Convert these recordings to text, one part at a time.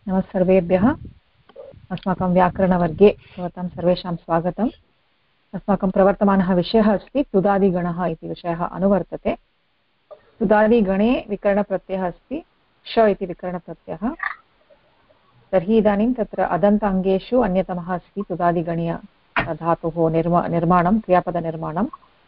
नमः सर्वेभ्यः। अस्माकं व्याकरणवर्गे भवतां सर्वेषां स्वागतम्। अस्माकं प्रवर्तमानः विषयः अस्ति तुदादिगणः इति विषयः अनुवर्तते। तुदादिगणे विकरणप्रत्ययः अस्ति श इति विकरणप्रत्ययः। तर्हि इदानीं तत्र अदन्ताङ्गेषु अन्यतमः अस्ति तुदादिगणीय धातोः निर्माणं क्रियापदनिर्माणं।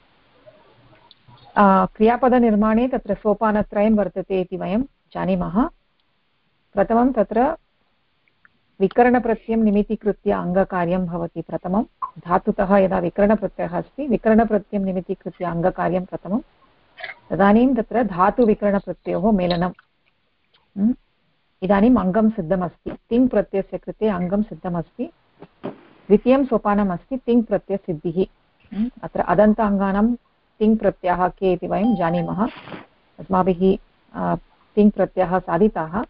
क्रियापदनिर्माणे तत्र सोपानत्रयं वर्तते इति वयं जानीमः। प्रथमं तत्र विकरणप्रत्ययं निमित्तीकृत्य अङ्गकार्यं भवति। प्रथमं धातुतः यदा विकरणप्रत्ययः अस्ति विकरणप्रत्ययं निमित्तीकृत्य अङ्गकार्यं प्रथमं, तदानीं तत्र धातुविकरणप्रत्ययोः मेलनम्। इदानीम् अङ्गं सिद्धमस्ति, तिङ् प्रत्ययस्य कृते अङ्गं सिद्धमस्ति। द्वितीयं सोपानम् अस्ति तिङ् प्रत्ययसिद्धिः। अत्र अदन्ताङ्गानां तिङ् प्रत्ययाः के इति वयं जानीमः। अस्माभिः तिङ् प्रत्ययाः साधिताः।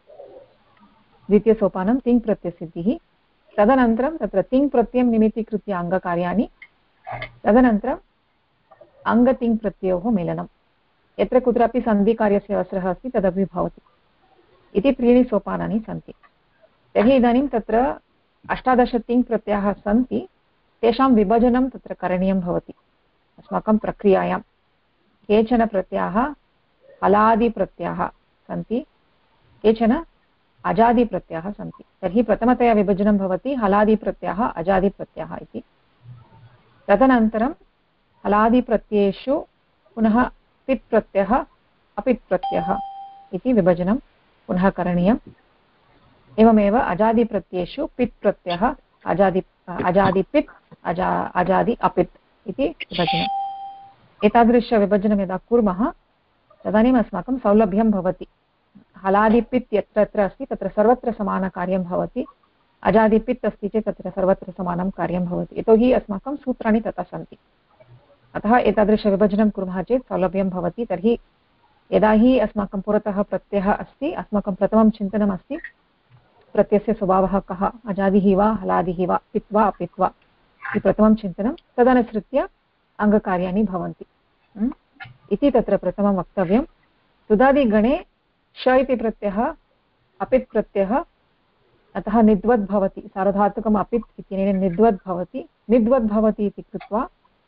द्वितीयसोपानं तिङ् प्रत्ययसिद्धिः। तदनन्तरं तत्र तिङ् प्रत्ययं निमित्तीकृत्य अङ्गकार्याणि, तदनन्तरम् अङ्गतिङ् प्रत्ययोः मेलनं। यत्र कुत्रापि सन्धिकार्यस्य अवसरः अस्ति तदपि भवति इति त्रीणि सोपानानि सन्ति। तर्हि इदानीं तत्र 18 तिङ् प्रत्ययाः सन्ति, तेषां विभजनं तत्र करणीयं भवति अस्माकं प्रक्रियायां। केचन प्रत्ययाः हलादिप्रत्ययाः सन्ति, केचन अजादिप्रत्ययाः सन्ति। तर्हि प्रथमतया विभजनं भवति हलादिप्रत्ययः अजादिप्रत्ययः इति। तदनन्तरं हलादिप्रत्ययेषु पुनः पित् प्रत्ययः अपित् प्रत्ययः इति विभजनं पुनः करणीयम्। एवमेव अजादिप्रत्ययेषु पित् प्रत्ययः अजादिपित् अजादि अपित् इति विभजनम्। एतादृशविभजनं यदा कुर्मः तदानीम् अस्माकं सौलभ्यं भवति। हलादिपित् यत्र अस्ति तत्र सर्वत्र समानकार्यं भवति, अजादिपित् अस्ति चेत् तत्र सर्वत्र समानं कार्यं भवति, यतोहि अस्माकं सूत्राणि तथा सन्ति। अतः एतादृशविभजनं कुर्मः चेत् सौलभ्यं भवति। तर्हि यदा हि अस्माकं पुरतः प्रत्ययः अस्ति, अस्माकं प्रथमं चिन्तनमस्ति प्रत्ययस्य स्वभावः कः, अजादिः वा हलादिः वा पित् वा अपित् वा इति प्रथमं चिन्तनं। तदनुसृत्य अङ्गकार्याणि भवन्ति इति तत्र प्रथमं वक्तव्यं। तुदादिगणे श इति प्रत्ययः अपित् प्रत्ययः, अतः निद्वद् भवति। सार्वधातुकम् अपित् इत्यनेन निद्वद् भवति। निद्वद् भवति इति कृत्वा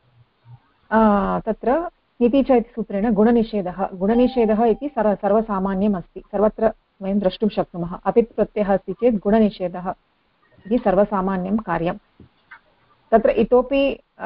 तत्र निति च इति सूत्रेण गुणनिषेधः इति सर्वसामान्यम् अस्ति, सर्वत्र वयं द्रष्टुं शक्नुमः। अपित् प्रत्ययः अस्ति चेत् गुणनिषेधः इति सर्वसामान्यं कार्यं। तत्र इतोपि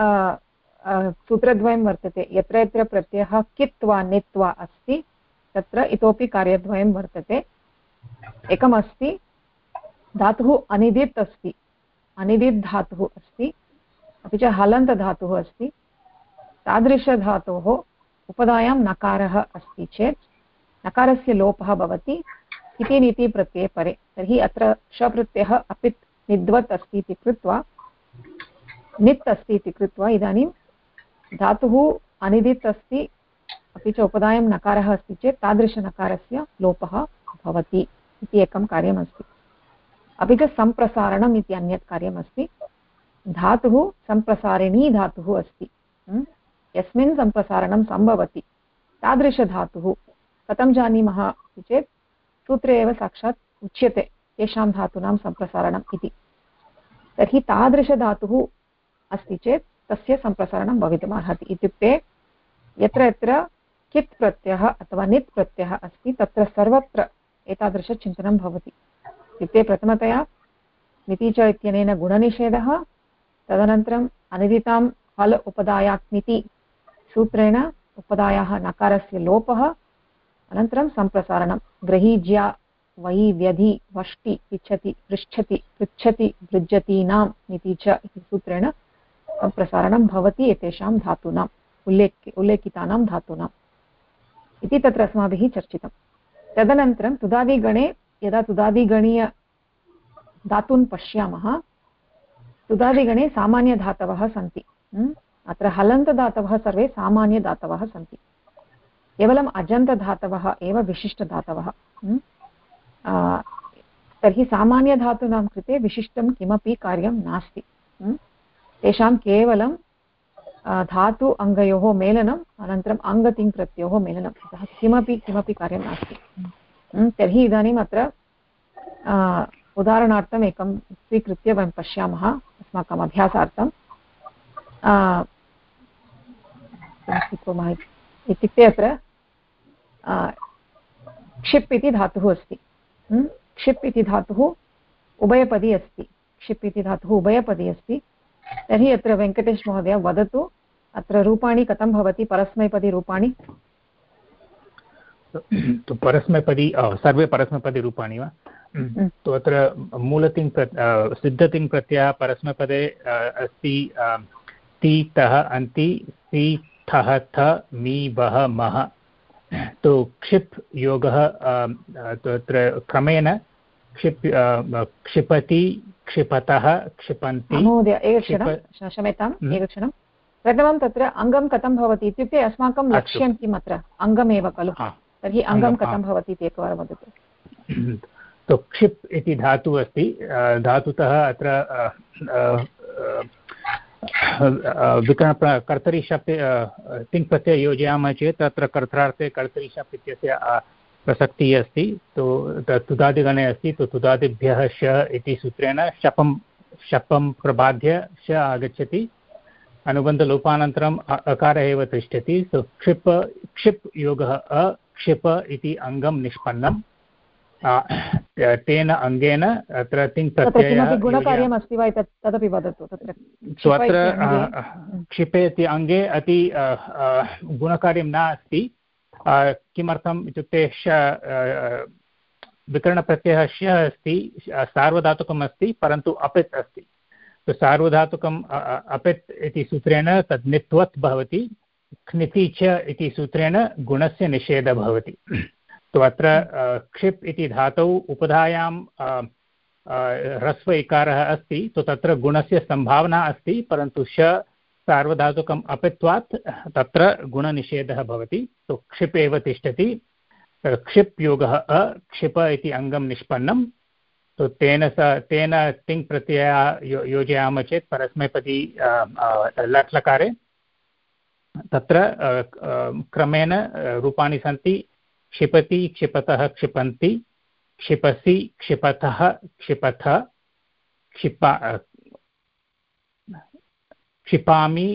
सूत्रद्वयं वर्तते। यत्र यत्र प्रत्ययः कित् वा नित् वा अस्ति तत्र इतोपि कार्यद्वयं वर्तते। एकमस्ति धातुः अनिदित् अस्ति, अनिदित् धातुः अस्ति, अपि च हलन्त धातुः अस्ति। तादृशधातोः उपधायां नकारः अस्ति चेत् नकारस्य लोपः भवति इति नीति प्रत्यये परे। तर्हि अत्र शप्रत्ययः अपित् निद्वत् अस्ति इति कृत्वा नित् अस्ति इति कृत्वा इदानीं धातुः अनिदित् अस्ति अपि च उपधायां नकारः अस्ति चेत् तादृशनकारस्य लोपः भवति इति एकं कार्यमस्ति। अपि च सम्प्रसारणम् इति अन्यत् कार्यमस्ति। धातुः सम्प्रसारिणी धातुः अस्ति, यस्मिन् सम्प्रसारणं सम्भवति तादृशधातुः कथं जानीमः इति चेत् सूत्रे एव साक्षात् उच्यते तेषां धातूनां सम्प्रसारणम् इति। तर्हि तादृशधातुः अस्ति चेत् तस्य सम्प्रसारणं भवितुमर्हति। इत्युक्ते यत्र यत्र कित् प्रत्ययः अथवा नित् प्रत्ययः अस्ति तत्र सर्वत्र एतादृशचिन्तनं भवति। इत्युक्ते प्रथमतया निति च इत्यनेन गुणनिषेधः, तदनन्तरम् अनिदितां हल उपधायाक्निति सूत्रेण उपधायाः नकारस्य लोपः, अनन्तरं सम्प्रसारणं ग्रहीज्या वै व्यधि वष्टि इच्छति पृच्छति पृच्छति भृज्यतीनां निति च इति सूत्रेण सम्प्रसारणं भवति एतेषां धातूनाम् उल्लेखितानां धातूनाम् इति तत्र अस्माभिः चर्चितं। तदनन्तरं तुदादिगणे यदा तुदादिगणीय धातून् पश्यामः, तुदादिगणे सामान्यधातवः सन्ति। अत्र हलन्तदातवः सर्वे सामान्यदातवः सन्ति। केवलम् अजन्तधातवः एव विशिष्टधातवः। तर्हि सामान्यधातूनां कृते विशिष्टं किमपि कार्यं नास्ति। तेषां केवलं धातु अङ्गयोः मेलनम्, अनन्तरम् अङ्गतिङ् प्रत्ययोः मेलनम्, अतः किमपि कार्यं नास्ति। तर्हि इदानीम् अत्र उदाहरणार्थम् एकं स्वीकृत्य वयं पश्यामः अस्माकम् अभ्यासार्थं स्वीकुर्मः इत्युक्ते अत्र क्षिप् इति धातुः अस्ति। क्षिप् इति धातुः उभयपदी अस्ति। क्षिप् इति धातुः उभयपदी अस्ति। तर्हि अत्र वेङ्कटेश महोदय वदतु अत्र रूपाणि कथं भवति परस्मैपदी रूपाणि? तो परस्मैपदी सर्वे परस्मैपदी रूपाणि वा? तो अत्र मूलतिङ् सिद्धतिङ् प्रत्ययः परस्मैपदे अस्ति ति तः अन्ति सि ठः थ मी वः मः। तो क्षिप् योगः तत्र क्रमेण क्षिपति क्षिपतः क्षिपन्ति। महोदय एकक्षणं क्षम्यताम् एकक्षणं। प्रथमं तत्र अङ्गं कथं भवति इत्युक्ते अस्माकं लक्ष्यं किम् अत्र अङ्गमेव खलु। तर्हि अङ्गं कथं भवति इति एकवारं वदतु। तो क्षिप् इति धातुः अस्ति। धातुतः अत्र कर्तरि शप् तिङ् प्रत्यय योजयामः चेत् तत्र कर्त्रार्थे कर्तरि शप् इत्यस्य प्रसक्तिः अस्ति। तो तुदादिगणे अस्ति। तो तुदादिभ्यः श इति सूत्रेण शपं प्रबाध्य श आगच्छति। अनुबन्धलोपानन्तरम् अकारः एव तिष्ठति। तो क्षिप् योगः अक्षिप इति अङ्गं निष्पन्नं। तेन अङ्गेन अत्र तिङ् प्रत्ययः गुणकार्यम् अस्ति वा तदपि वदतु। तत्र क्षिपे इति अङ्गे अति गुणकार्यं न अस्ति। किमर्थम् इत्युक्ते विकरणप्रत्ययः श अस्ति सार्वधातुकम् अस्ति परन्तु अपित् अस्ति। तो सार्वधातुकम् अपित् इति सूत्रेण तद् नित्वत् भवति। क्निति च इति सूत्रेण गुणस्य निषेधः भवति। तो अत्र क्षिप् इति धातौ उपधायां ह्रस्व इकारः अस्ति। तो तत्र गुणस्य सम्भावना अस्ति परन्तु श सार्वधातुकम् अपित्वात् तत्र गुणनिषेधः भवति। तो क्षिप् एव तिष्ठति। क्षिप् योगः अक्षिप इति अङ्गं निष्पन्नं। तो तेन तिङ् प्रत्ययः योजयामः चेत् परस्मैपदी लट् लकारे तत्र क्रमेण रूपाणि सन्ति। क्षिपति क्षिपतः क्षिपन्ति क्षिपसि क्षिपतः क्षिपथ क्षिपामि।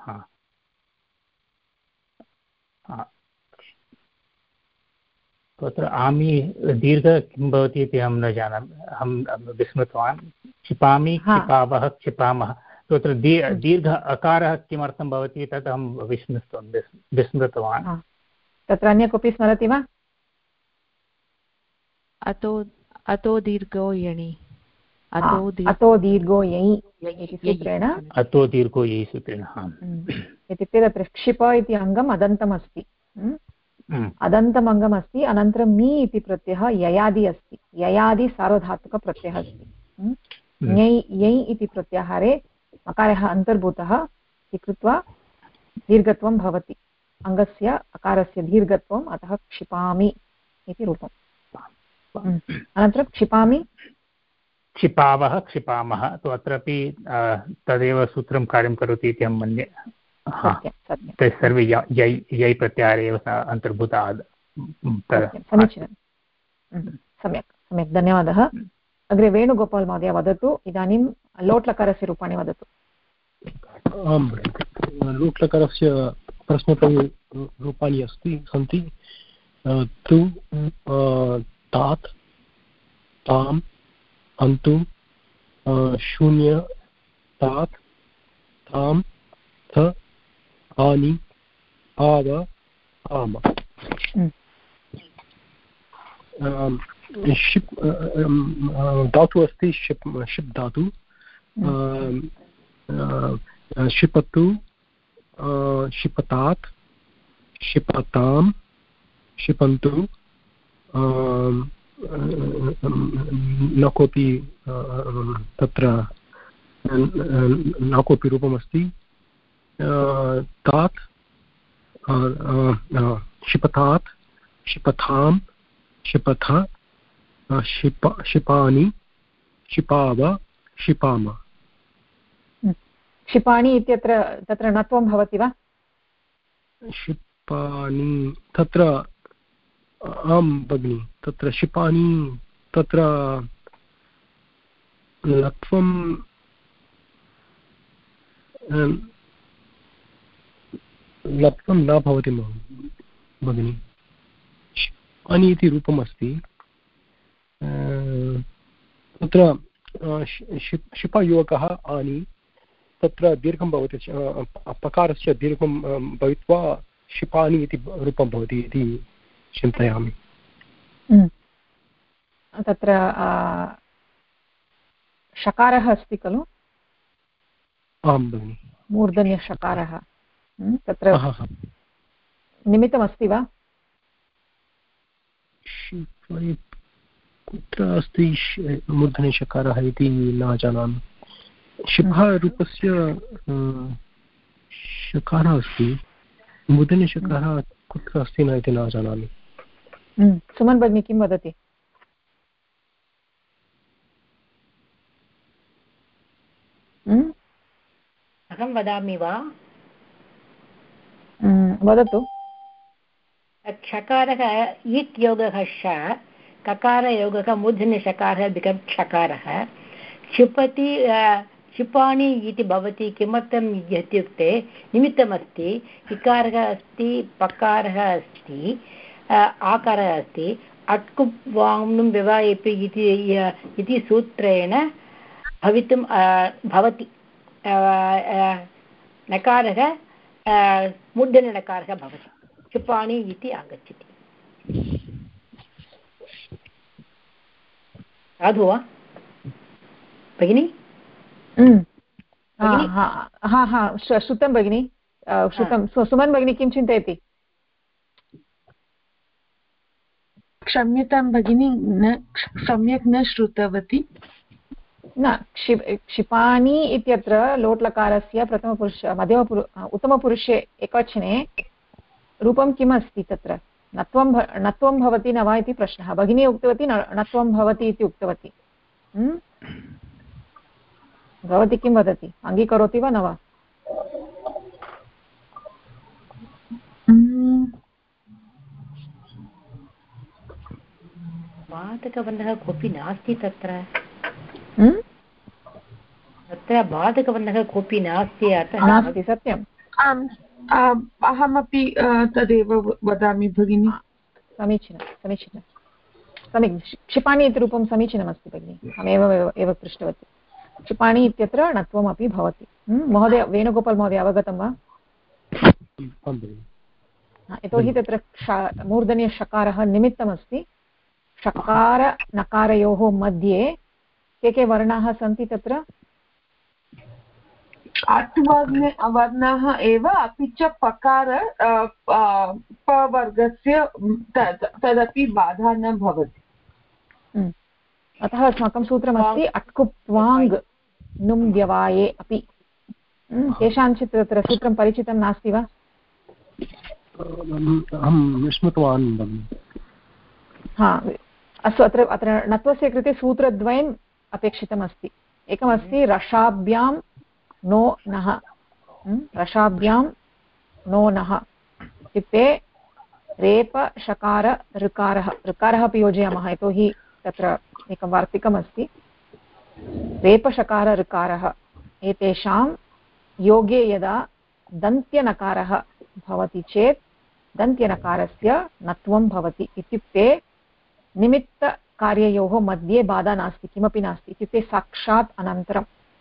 तत्र आमि दीर्घ किं भवति इति अहं न जानामि। अहं विस्मृतवान्। क्षिपामि क्षिपावः क्षिपामः। तत्र दीर्घ अकारः किमर्थं भवति तत् अहं विस्मृतवान्। तत्र अन्य कोऽपि स्मरति वा? अतो दीर्घो यणि अतो दीर्घो यञि इति सूत्रेण अतो दीर्घो यञि सूत्रेण इत्युक्ते तत्र क्षिप इति अङ्गम् अदन्तम् अस्ति। अदन्तम् अङ्गम् अस्ति। अनन्तरं मी इति प्रत्ययः ययादि अस्ति। ययादि सार्वधातुकप्रत्ययः अस्ति। यञि इति प्रत्याहारे अकारः अन्तर्भूतः इति कृत्वा दीर्घत्वं भवति। अङ्गस्य अकारस्य दीर्घत्वम् अतः क्षिपामि इति रूपम्। अनन्तरं क्षिपामि क्षिपावः क्षिपामः। तो अत्रापि तदेव सूत्रं कार्यं करोति इति अहं मन्ये। ते सर्वे यै प्रत्याहारे एव अन्तर्भूताः। समीचीनं सम्यक् धन्यवादः। अग्रे वेणुगोपाल् महोदय वदतु। इदानीं लोट्लकारस्य रूपाणि वदतु। आम् लोट्लकारस्य परस्मैपदी रूपाणि सन्ति। तु तात् ताम् अन्तु शून्य तात् ताम् थ आनि आव आम। शिप् धातु अस्ति। शिप् धातु। शिपतु शिपतात् शिपताम् शिपन्तु न कोऽपि तत्र न कोऽपि रूपमस्ति। तात् शिपतात् शिपथाम् शिपथ शिपानि शिपाव शिपाम। क्षिपाणि इत्यत्र तत्र नत्वं भवति वा? क्षिपानि तत्र आं भगिनि। तत्र क्षिपानि तत्र लत्वं लत्वं न भवति भगिनि। अनि इति रूपम् अस्ति तत्र शिपयुवकः आनि तत्र दीर्घं भवति पकारस्य दीर्घं भवित्वा शिपानि इति रूपं भवति इति चिन्तयामि। तत्र शकारः अस्ति खलु? आं भगिनि, मूर्धन्यशकारः। तत्र निमित्तमस्ति वा? कुत्र अस्ति मूर्धन्यशकारः इति न जानामि। शिपः रूपस्य शकारः अस्ति, मूर्धन्यशकारः कुत्र अस्ति न इति न जानामि। सुमन् भगिनी किं वदति? अहं वदामि वा? वदतु। क्षकारः इत् योगः श, ककारयोगः मूर्धन्यशकारः बिकम् क्षकारः। क्षिपति क्षिपाणि इति भवति किमर्थम् इत्युक्ते निमित्तमस्ति, इकारः अस्ति, पकारः अस्ति, आकारः अस्ति, अट्कुप् वाङ्नुं व्यवायपि इति सूत्रेण भवितुं भवति। नकारः मूर्धन्यनकारः भवति, क्षिपाणि इति आगच्छति। साधु वा भगिनि? श्रुतं भगिनि, श्रुतं। सुमन् भगिनी किं चिन्तयति? क्षम्यतां भगिनी, न सम्यक् न श्रुतवती। न, क्षिपाणि इत्यत्र लोट्लकारस्य प्रथमपुरुष उत्तमपुरुषे एकवचने रूपं किम् अस्ति? तत्र नत्वं भवति न वा इति प्रश्नः। भगिनी उक्तवती नत्वं भवति इति उक्तवती। भवती किं वदति? अङ्गीकरोति वा न वा? बाधकवर्णः कोऽपि नास्ति तत्र। तत्र बाधकवर्णः कोऽपि नास्ति, अतः नास्ति। सत्यम्। आम्, अहमपि तदेव वदामि भगिनि। समीचीनं, समीचीनं, सम्यक्। क्षिपाणि इति रूपं समीचीनमस्ति भगिनि, अहमेव पृष्टवती। क्षिपाणि इत्यत्र णत्वमपि भवति। महोदय, वेणुगोपाल् महोदय अवगतं वा? यतोहि तत्र मूर्धन्यशकारः निमित्तमस्ति। षकार नकारयोः मध्ये के वर्णाः सन्ति तत्र? वर्णाः एव, अपि च पकार पवर्गस्य तदपि बाधा न भवति। अतः अस्माकं सूत्रमस्ति अट्कुप्वाङ् नुं व्यवाये अपि। केषाञ्चित् तत्र सूत्रं परिचितं नास्ति वा? अहं विस्मृतवान्। अस्तु, अत्र णत्वस्य कृते सूत्रद्वयम् अपेक्षितमस्ति। एकमस्ति रसाभ्यां नो नः। रसाभ्यां नो नः इत्युक्ते रेप शकार ऋकारः। ऋकारः अपि योजयामः, यतोहि तत्र एकं वार्तिकमस्ति। रेपशकार ऋकारः एतेषां योगे यदा दन्त्यनकारः भवति चेत् दन्त्यनकारस्य णत्वं भवति। इत्युक्ते निमित्तकार्ययोः मध्ये बाधा नास्ति, किमपि नास्ति। इत्युक्ते साक्षात् अनन्तरं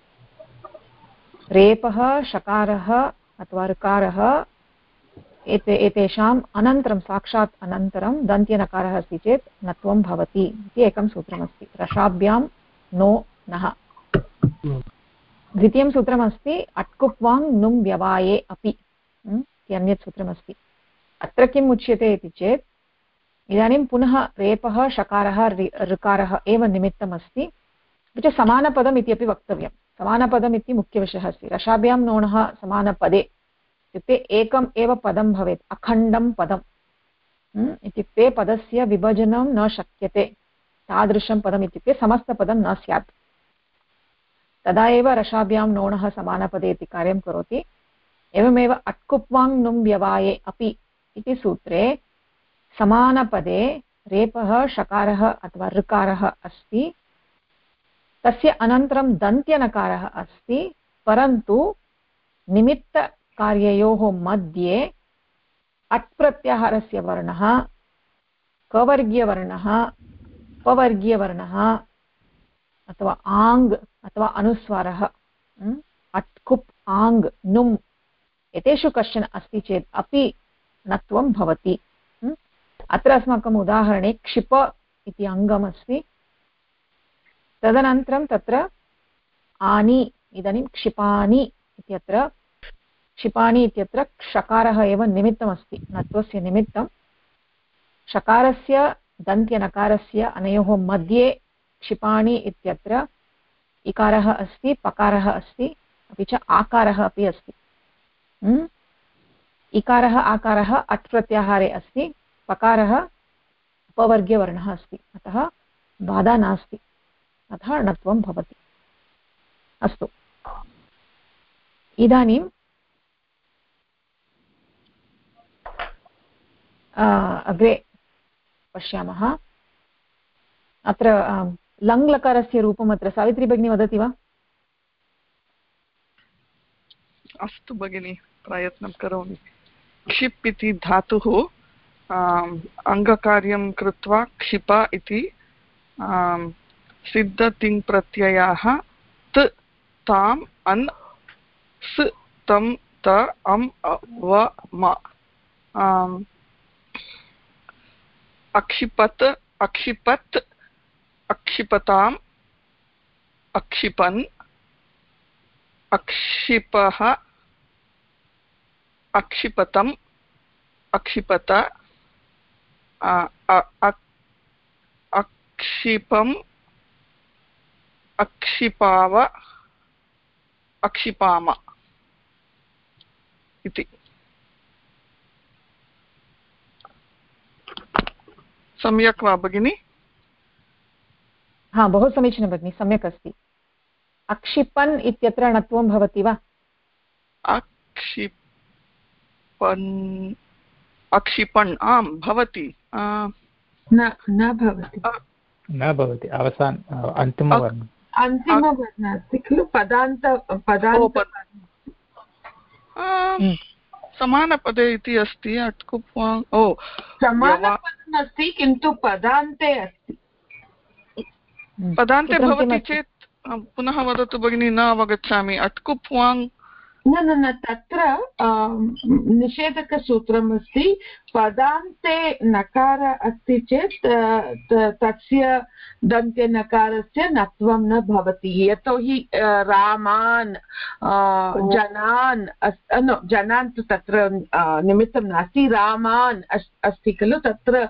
रेपः शकारः अथवा ऋकारः एतेषाम् अनन्तरं साक्षात् अनन्तरं दन्त्यनकारः अस्ति चेत् णत्वं भवति इति एकं सूत्रमस्ति। रसाभ्यां नो नः। द्वितीयं सूत्रमस्ति अट्कुप्वाङ् नुं व्यवाये अपि इति अन्यत् सूत्रमस्ति। अत्र किम् उच्यते इति चेत् इदानीं पुनः रेपः शकारः ऋकारः एव निमित्तमस्ति, अपि च समानपदम् इत्यपि वक्तव्यं। समानपदम् इति मुख्यविषयः अस्ति। रसाभ्यां नोणः समानपदे इत्युक्ते एकम् एव पदं भवेत्, अखण्डं पदम्। इत्युक्ते पदस्य विभजनं न शक्यते, तादृशं पदम् इत्युक्ते समस्तपदं न स्यात्। तदा एव रसाभ्यां नोणः समानपदे इति कार्यं करोति। एवमेव अट्कुप्वाङ् नुं व्यवाये अपि इति सूत्रे समानपदे रेपः शकारः अथवा ऋकारः अस्ति, तस्य अनन्तरं दन्त्यनकारः अस्ति, परन्तु निमित्तकार्ययोः मध्ये अट् प्रत्याहारस्य वर्णः कवर्गीयवर्णः पवर्गीयवर्णः अथवा आङ् अथवा अनुस्वारः अट् कुप् आङ् नुम् एतेषु कश्चन अस्ति चेत् अपि नत्वं भवति। अत्र अस्माकम् उदाहरणे क्षिप इति अङ्गमस्ति, तदनन्तरं तत्र आनि, इदानीं क्षिपानि इत्यत्र क्षिपाणि इत्यत्र षकारः एव निमित्तमस्ति, नत्वस्य निमित्तं। षकारस्य दन्त्यनकारस्य अनयोः मध्ये क्षिपाणि इत्यत्र इकारः अस्ति, पकारः अस्ति, अपि च आकारः अपि अस्ति। इकारः आकारः अट् प्रत्याहारे अस्ति, पकारः उपवर्गीयवर्णः अस्ति, अतः बाधा नास्ति, अतः णत्वं भवति। अस्तु, इदानीं अग्रे पश्यामः। अत्र लङ्लकारस्य रूपम् अत्र सावित्री भगिनी वदति वा? अस्तु भगिनि, प्रयत्नं करोमि। क्षिप् इति धातुः अङ्गकार्यं कृत्वा क्षिप इति सिद्धतिङ्प्रत्ययाः त ताम् अन् स् तं त अम् व म अक्षिपत् अक्षिपत् अक्षिपताम् अक्षिपन् अक्षिपः अक्षिपतम् अक्षिपत अक्षिपम् अक्षिपाव अक्षिपाम इति। सम्यक् वा भगिनि? हा, बहु समीचीनं भगिनि, सम्यक् अस्ति। अक्षिपन् इत्यत्र णत्वं भवति वा? अक्षिपन् आम् भवति, न भवति, न भवति, अवसान अन्तिमवर्णम् अन्तिमवर्णः अस्ति खलु, पदान्त समानपदे इति अस्ति। अट्कुप् समानपदम् अस्ति, किन्तु पदान्ते अस्ति। पदान्ते भवति चेत् पुनः वदतु भगिनी, न अवगच्छामि। अट्कुप् वाङ् न तत्र निषेधकसूत्रम् अस्ति। पदान्ते नकार अस्ति चेत् तस्य दन्त्यनकारस्य नत्वं न भवति, यतोहि रामान् जनान् जनान् तु तत्र निमित्तं नास्ति, रामान् अस्ति खलु, तत्र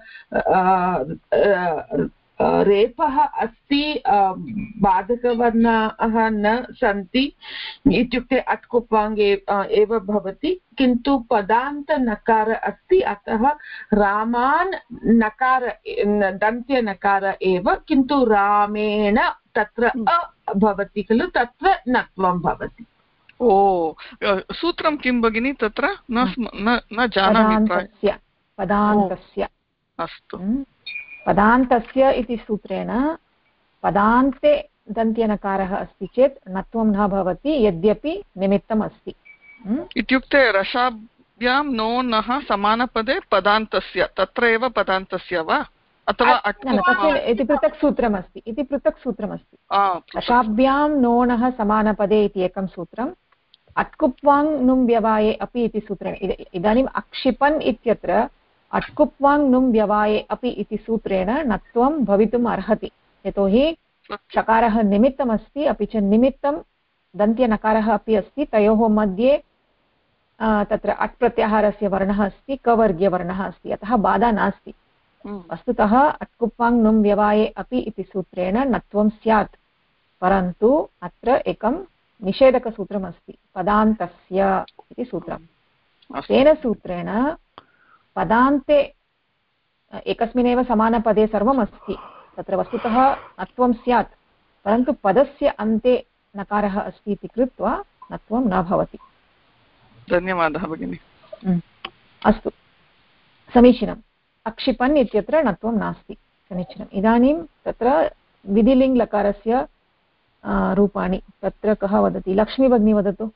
रेफः अस्ति, बाधकवर्णाः न सन्ति, इत्युक्ते अट्कुप्वाङ्गे एव भवति, किन्तु पदान्तनकार अस्ति, अतः रामान् नकार दन्त्यनकार एव, किन्तु रामेण तत्र भवति खलु, तत्र नत्वं भवति। ओ, सूत्रं किं भगिनि तत्र? न जानामि। पदान्तस्य। अस्तु, पदान्तस्य इति सूत्रेण पदान्ते दन्त्यनकारः अस्ति चेत् णत्वं न भवति, यद्यपि निमित्तम् अस्ति। इत्युक्ते रसाभ्यां नो नः समानपदे पदान्तस्य, तत्र एव पदान्तस्य वा, अथवा इति पृथक् सूत्रमस्ति, इति पृथक् सूत्रमस्ति। रसाभ्यां नो नः समानपदे इति एकं सूत्रम्, अट्कुप्वाङ् नुम् व्यवाये अपि इति सूत्रेण। इदानीम् अक्षिपन् इत्यत्र अट्कुप्वाङ् नुम् व्यवाये अपि इति सूत्रेण णत्वं भवितुम् अर्हति, यतोहि चकारः निमित्तमस्ति, अपि च निमित्तं दन्त्यनकारः अपि अस्ति, तयोः मध्ये तत्र अट् प्रत्याहारस्य वर्णः अस्ति, कवर्गीयवर्णः अस्ति, अतः बाधा नास्ति। वस्तुतः अट्कुप्वाङ् नुम् व्यवाये अपि इति सूत्रेण णत्वं स्यात्, परन्तु अत्र एकं निषेधकसूत्रमस्ति, पदान्तस्य इति सूत्रं। तेन सूत्रेण पदान्ते एकस्मिन्नेव समानपदे सर्वम् अस्ति, तत्र वस्तुतः णत्वं स्यात्, परन्तु पदस्य अन्ते नकारः अस्ति इति कृत्वा णत्वं न भवति। धन्यवादः भगिनि। अस्तु, समीचीनम्। अक्षिपन् इत्यत्र णत्वं नास्ति, समीचीनम्। इदानीं तत्र विधिलिङ्ग् लकारस्य रूपाणि तत्र कः वदति? लक्ष्मी भगिनी वदतु।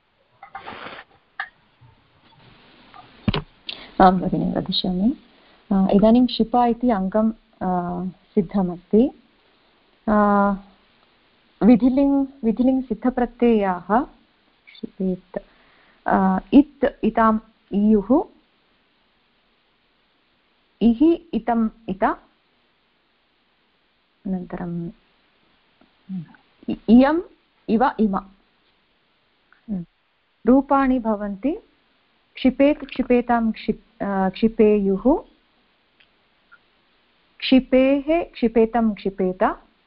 आं भगिनि वदिष्यामि। इदानीं क्षिपा इति अङ्गं सिद्धमस्ति। विधिलिङ् सिद्धप्रत्ययाः क्षिपेत् इत् इताम् इयुः इहि इतम् इत अनन्तरम् इयम् इव इम रूपाणि भवन्ति। क्षिपेत् क्षिपेतां क्षिपेयुः क्षिपेः क्षिपेतं क्षिपेत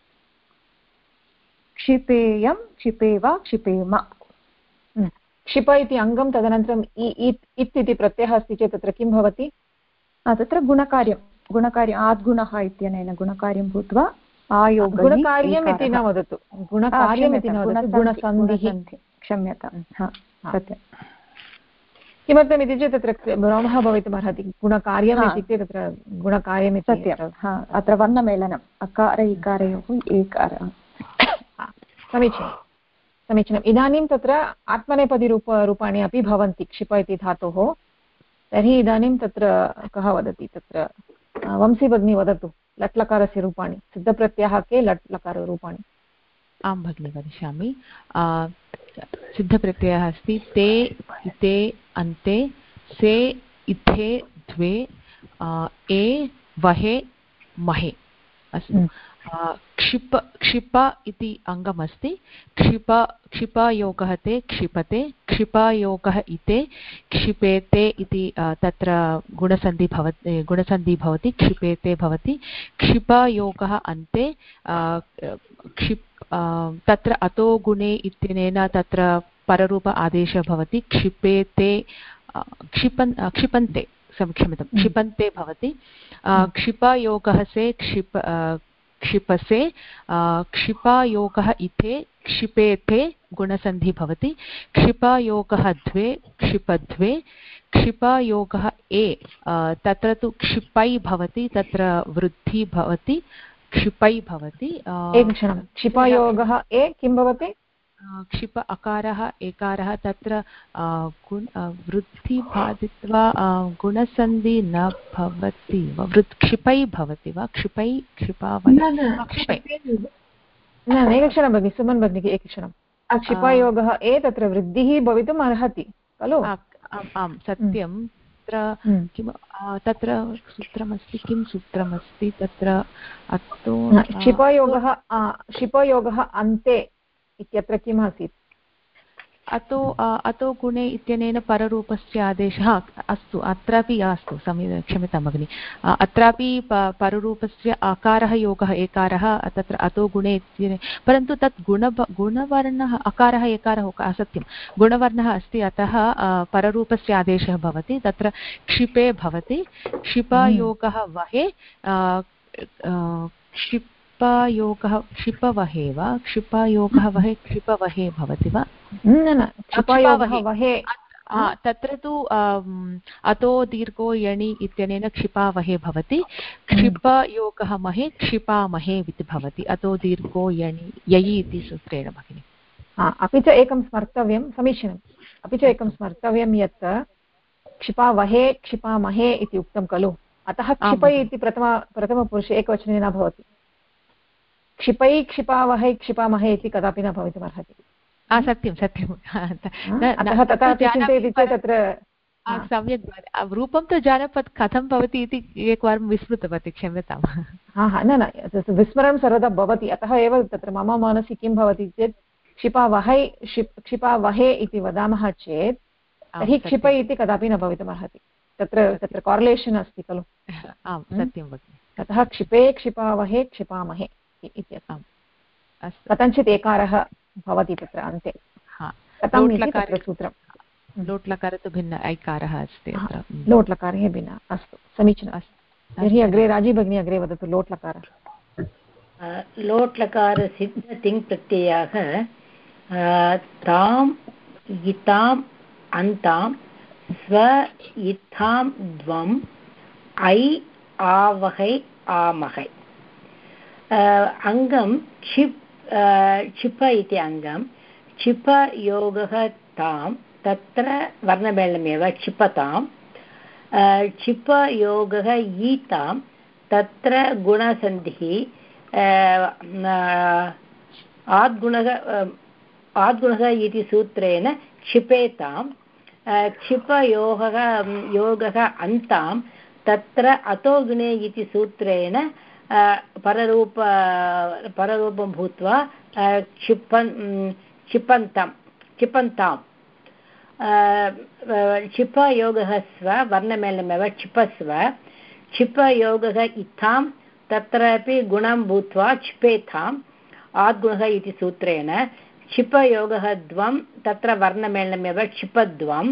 क्षिपेयं क्षिपेव क्षिपेम। क्षिप इति अङ्गं तदनन्तरम् इत् इति प्रत्ययः अस्ति चेत् तत्र किं भवति? तत्र गुणकार्यम् आद्गुणः इत्यनेन गुणकार्यं भूत्वा आयोगः। गुणकार्यम् इति न वदतु, गुणकार्यम् इति न वदतु, गुणसन्धिः। क्षम्यतां, सत्यं। किमर्थमिति चेत् तत्र भ्रमः भवितुमर्हति। गुणकार्यम् इत्युक्ते तत्र गुणकार्यम् इति सत्यम्। अत्र वर्णमेलनम् अकार इकारयोः एकारः। समीचीनम्। इदानीं तत्र आत्मनेपदीरूपाणि अपि भवन्ति क्षिप इति धातोः। तर्हि इदानीं तत्र कः वदति? तत्र वंशी भगिनी वदतु लट् लकारस्य रूपाणि। सिद्धप्रत्ययः के लट् लकाररूपाणि? आं भगिनि वदिष्यामि। सिद्धप्रत्ययः अस्ति ते इते अन्ते से इथे द्वे ए वहे महे। अस्तु। क्षिप इति अङ्गमस्ति। क्षिपयोगः ते क्षिपते क्षिपयोगः इते क्षिपेते इति तत्र गुणसन्धि भवति क्षिपेते भवति। क्षिपयोगः अन्ते तत्र अतो गुणे इत्यनेन तत्र पररूप आदेशः भवति क्षिपेते क्षिपन्ते क्षिपन्ते भवति। क्षिपयोगः से क्षिपसे क्षिपयोगः इथे क्षिपेथे गुणसन्धि भवति। क्षिपयोगः द्वे क्षिपद्वे क्षिपयोगः ए तत्र तु क्षिपै भवति तत्र वृद्धि भवति क्षिपै भवति। एकक्षणं क्षिपयोगः ए किं भवति? क्षिप अकारः एकारः तत्र वृद्धि बाधित्वा गुणसन्धि न भवति वा? क्षिपै भवति वा? क्षिपै क्षिपा क्षिपै न एकक्षणं भगिनि सुमन् भगिनी एकक्षणं। क्षिपयोगः ए तत्र वृद्धिः भवितुम् अर्हति खलु? आं सत्यं। किं तत्र सूत्रमस्ति? किं सूत्रमस्ति तत्र? क्षिपयोगः अन्ते इत्यत्र किम् आसीत्? अतो गुणे इत्यनेन पररूपस्य आदेशः। अस्तु, अत्रापि अस्तु क्षम्यतां भगिनि। अत्रापि पररूपस्य आकारः योगः एकारः तत्र अतो गुणे इत्यनेन, परन्तु तत् गुणवर्णः अकारः एकारः सत्यं गुणवर्णः अस्ति अतः पररूपस्य आदेशः भवति तत्र क्षिपे भवति। क्षिपयोगः वहे क्षिपयोगः क्षिपवहे वा? क्षिपयोगः वहे क्षिपवहे भवति वा? न क्षिपयोगः वहे। तत्र तु अतो दीर्घो यणि इत्यनेन क्षिपावहे भवति। क्षिपयोगः महे क्षिपामहे इति भवति अतो दीर्घो यणि ययि इति सूत्रेण भगिनि। अपि च एकं स्मर्तव्यं, समीचीनम्, अपि च एकं स्मर्तव्यं यत् क्षिपावहे क्षिपामहे इति उक्तं खलु, अतः क्षिपै इति प्रथमपुरुषे एकवचने न भवति। क्षिपै क्षिपावहै क्षिपामहे इति कदापि न भवितुमर्हति। सत्यं सत्यं। अतः तथा चिन्तयति चेत् तत्र सम्यक् रूपं तु जानपत् कथं भवति इति एकवारं विस्मृतवती, क्षम्यताम्। न विस्मरणं सर्वदा भवति, अतः एव तत्र मम मनसि किं भवति चेत् क्षिपावहे इति वदामः चेत् तर्हि क्षिपै इति कदापि न भवितुमर्हति। तत्र कोरिलेशन् अस्ति खलु। आं सत्यं भगिनि। अतः क्षिपे क्षिपावहे क्षिपामहे इत्यर्थं कथञ्चित् एकारः भवति तत्र अन्ते। कथम् इति तत्र सूत्रं। लोट्लकार तु भिन्न ऐकारः अस्ति। लोट्लकारः भिन्नः। अस्तु, समीचीनम्। अस्तु, तर्हि अग्रे राजी भगिनी अग्रे वदतु। लोट्लकारः। लोट्लकार सिद्ध तिङ् प्रत्ययाः ताम् इताम् अन्तां स्व इत्थां द्वम् ऐ आवहै आमहै। अङ्गं क्षिप् क्षिप इति अङ्गं क्षिपयोगः तां तत्र वर्णमेलनमेव क्षिपतां क्षिपयोगः ईतां तत्र गुणसन्धिः आद्गुणः इति सूत्रेण क्षिपेतां क्षिपयोगः अन्तां तत्र अतो गुणे इति सूत्रेण पररूपं भूत्वा क्षिपन्तां क्षिपयोगः स्व वर्णमेलनमेव क्षिपस्व क्षिपयोगः इत्थां तत्रापि गुणं भूत्वा क्षिपेताम् आद्गुणः इति सूत्रेण क्षिपयोगः द्वं तत्र वर्णमेलनमेव क्षिपद्वं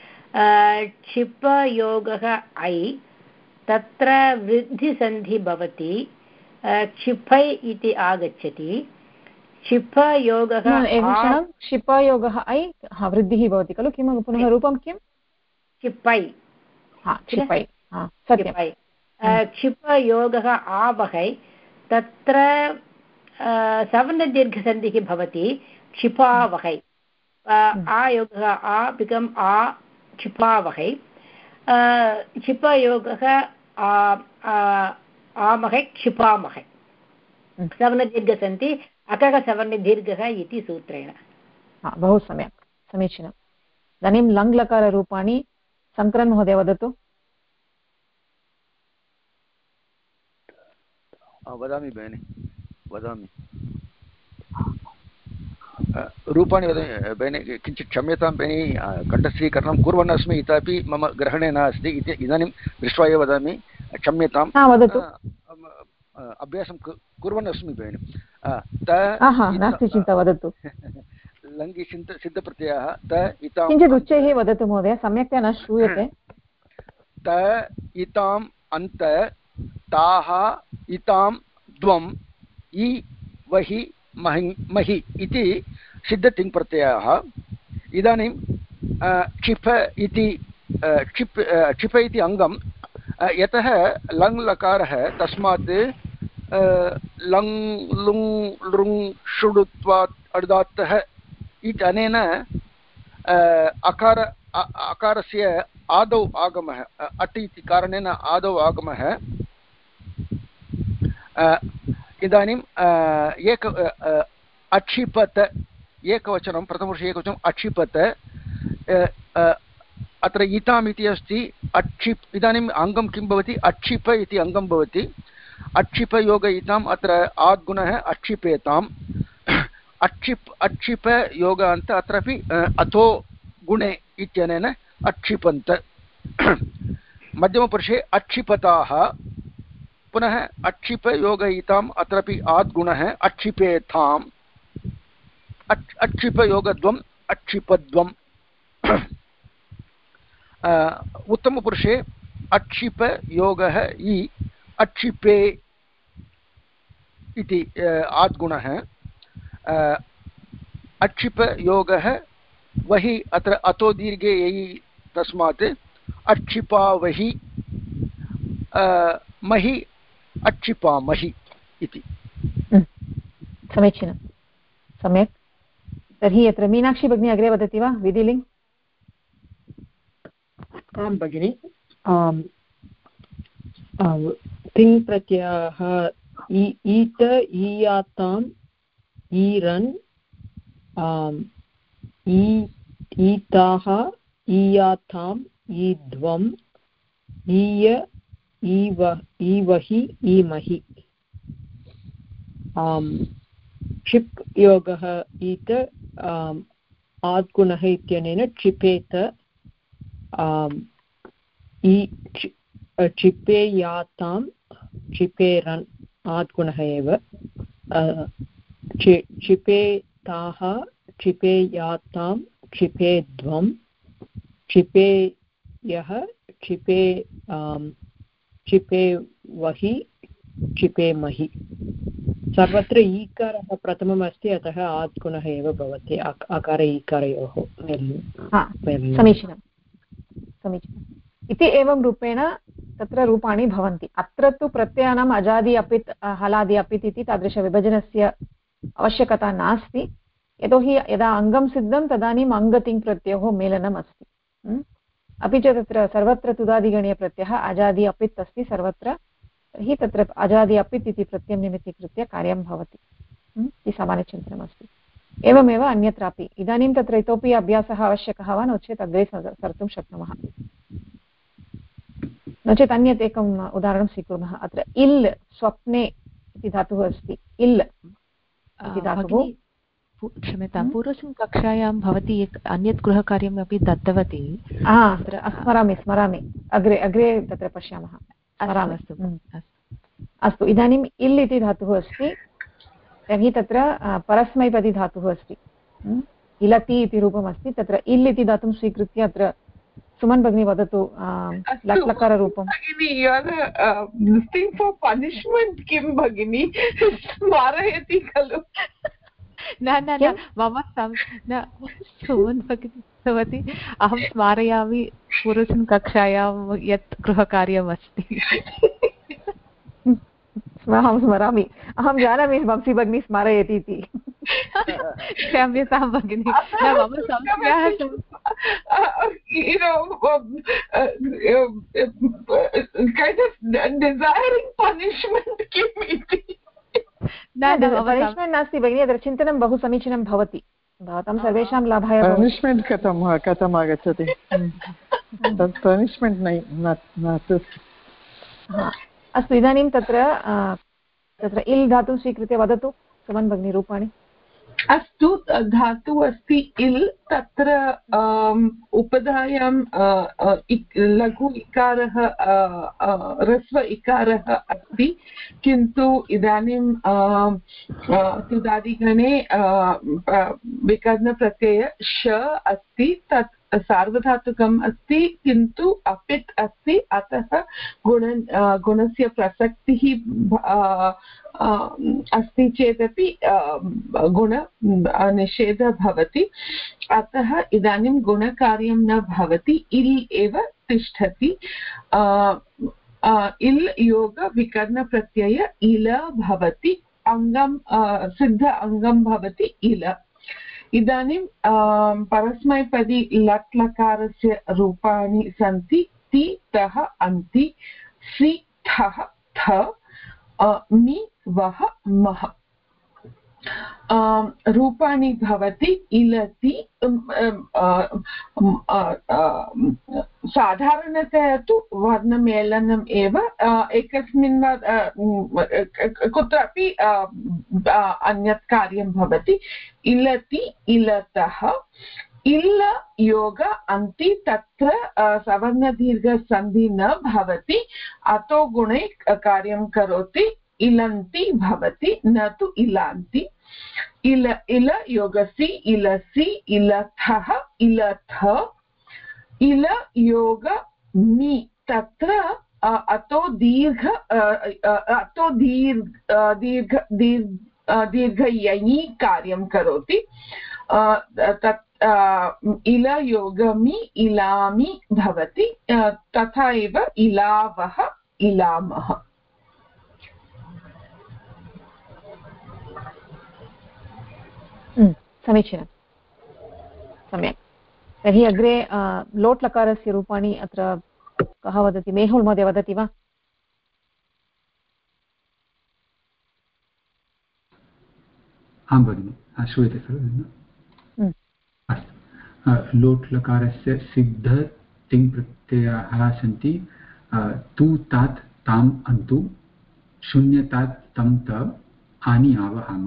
क्षिपयोगः ऐ तत्र वृद्धिसन्धि भवति क्षिपै इति आगच्छति क्षिपयोगः क्षिपयोगः ऐ वृद्धिः भवति खलु किं पुनः रूपं किं क्षिपै क्षिपै क्षिपयोगः आवहै तत्र सवर्णदीर्घसन्धिः भवति क्षिपावहै आयोगः आ बिकम् आ क्षिपावहै क्षिपयोगः आमहै क्षिपामहै सवर्णदीर्घसन्धि अकः सवर्णदीर्घः इति सूत्रेण बहु सम्यक् समीचीनम् इदानीं लङ्लकाररूपाणि शङ्करन् महोदय वदतु वदामि भगिनि वदामि रूपाणि वदामि भगिनि किञ्चित् क्षम्यतां भगिनि कण्ठस्थीकरणं कुर्वन् अस्मि इतोपि मम ग्रहणे नास्ति इदानीं दृष्ट्वा एव वदामि क्षम्यतां वदतु अभ्यासं कुर्वन् अस्मि भगिनि नास्ति चिन्ता वदतु लङ्गि सिद्धप्रत्ययः त इतां किञ्चित् उच्चैः वदतु महोदय सम्यक्तया न श्रूयते त इताम् अन्त ताः इतां द्वम् इ वहि महि इति सिद्धतिङ्प्रत्ययः इदानीं क्षिप इति क्षिप इति अङ्गं यतः लङ् लकारः तस्मात् लङ् लुङ् लृङ् षुडुत्वात् अर्धात्तः इत्यनेन अकारस्य आदौ आगमः अट् इति कारणेन आदौ आगमः इदानीम् अक्षिपत एकवचनं प्रथमपुरुषे एकवचनम् अक्षिपत अत्र इताम् इति अस्ति अक्षिप् इदानीम् अङ्गं किं भवति अक्षिप इति अङ्गं भवति अक्षिपयोग इताम् अत्र आद्गुणः अक्षिपेताम् अक्षिपयोगान्त अत्रापि अथो गुणे इत्यनेन अक्षिपन्त मध्यमपुरुषे अक्षिपताः पुनः अक्षिपयोगयिताम् अत्रापि आद्गुणः अक्षिपेताम् अक्षिपयोगद्वम् अक्षिपद्वम् उत्तमपुरुषे अक्षिपयोगः इ अक्षिपे इति आद्गुणः अक्षिपयोगः वहि अत्र अतो दीर्घे ययि तस्मात् अक्षिपावहि महि अक्षिपामहि इति समीचीनं सम्यक् तर्हि अत्र मीनाक्षी भगिनी अग्रे वदति वा विधिलिङ्ग् आं भगिनि तिङ् प्रत्ययः ईत ईयाताम् ईरन् ईताः ईयाताम् ईध्वम् ईय ईवहि ईमहि क्षिप् योगः ईत आद्गुणः इत्यनेन क्षिपेत क्षिपेयातां क्षिपेरन् आद्गुणः एव क्षिपेताः क्षिपेयातां क्षिपेध्वं क्षिपेयः क्षिपेवहि क्षिपेमहि सर्वत्र ईकारः प्रथमम् अस्ति अतः आद्गुणः एव भवति अकार ईकारयोः समीचीनं समीचीनम् इति एवं रूपेण तत्र रूपाणि भवन्ति अत्र तु प्रत्ययानाम् अजादि अपित् हलादि अपित् इति तादृशविभजनस्य आवश्यकता नास्ति, यतोहि यदा अङ्गं सिद्धं तदानीम् अङ्गतिङ्प्रत्ययोः मेलनम् अस्ति। अपि च तत्र सर्वत्र तुदादिगणीयप्रत्ययः अजादि अपित् अस्ति सर्वत्र, तर्हि तत्र अजादि अपित् इति प्रत्ययं निमित्तीकृत्य कार्यं भवति इति सामान्यचिन्तनमस्ति। एवमेव अन्यत्रापि। इदानीं तत्र इतोपि अभ्यासः आवश्यकः वा, नो चेत् अग्रे सर्तुं शक्नुमः। नो चेत् अन्यत् एकम् उदाहरणं स्वीकुर्मः। अत्र इल् स्वप्ने इति धातुः अस्ति। इल् इति धातुः, क्षम्यतां, पूर्वस्मिन् कक्षायां भवती अन्यत् गृहकार्यम् अपि दत्तवती। स्मरामि अग्रे अग्रे तत्र पश्यामः। अस्तु, इदानीम् इल् इति धातुः अस्ति, तर्हि तत्र परस्मैपदी धातुः अस्ति, इलति इति रूपमस्ति। तत्र इल् इति धातुं स्वीकृत्य अत्र सुमन् भगिनी वदतु लट् लकाररूपं। किं भगिनी स्मारयति खलु? न मम न सुमन् भगिनी भवति, अहं स्मारयामि पूर्वस्मिन् कक्षायां यत् गृहकार्यमस्ति। अहं स्मरामि, अहं जानामि वंशी भगिनी स्मारयति इति। क्षम्यतां भगिनि, न मम संशयः पनिष्मेण्ट् नास्ति भगिनि, अत्र चिन्तनं बहु समीचीनं भवति, भवतां सर्वेषां लाभाय। पनिष्मेण्ट् कथम् आगच्छति? पनिष्मेण्ट् अस्तु, इदानीं तत्र इल् धातुं स्वीकृत्य वदतु सुमन् भगिनी रूपाणि। अस्तु, धातुः अस्ति इल्, तत्र उपधायां लघु इकारः ह्रस्व इकारः अस्ति, किन्तु इदानीं तुदादिगणे विकरणप्रत्यय श अस्ति, तत् सार्वधातुकम् अस्ति, किन्तु अपित् अस्ति, अतः गुणस्य प्रसक्तिः अस्ति चेदपि गुण निषेधः भवति, अतः इदानीं गुणकार्यं न भवति, इल् एव तिष्ठति। इल् योग विकरणप्रत्यय इल भवति, अङ्गं सिद्ध अङ्गं भवति इल। इदानीं परस्मैपदी लट् लकारस्य रूपाणि सन्ति, ति तः अन्ति, सि ठः थ, मि वः मः। रूपाणि भवति इलति, साधारणतया तु वर्णमेलनम् एव, एकस्मिन् कुत्रापि अन्यत् कार्यं भवति। इलति इलतः, इल् योग अन्ति, तत्र सवर्णदीर्घसन्धि न भवति, अतो गुणे कार्यं करोति, इलन्ति भवति, न तु इलान्ति। इल इल योगसि इलसि इलथः इलथ, इल योग मि, तत्र अतो दीर्घ दीर्घयञि कार्यं करोति, तत् इल योगमि इलामि भवति, तथा एव इलावः इलामः। समीचीनं, सम्यक्। तर्हि अग्रे लोट् लकारस्य रूपाणि अत्र कः वदति? मेहुल् महोदय वदति वा? आं भगिनि, श्रूयते खलु? अस्तु, लोट् लकारस्य सिद्ध तिङ् प्रत्ययाः सन्ति, तु तात् ताम् अन्तु, शून्यतात् तं त, आनि आवहाम।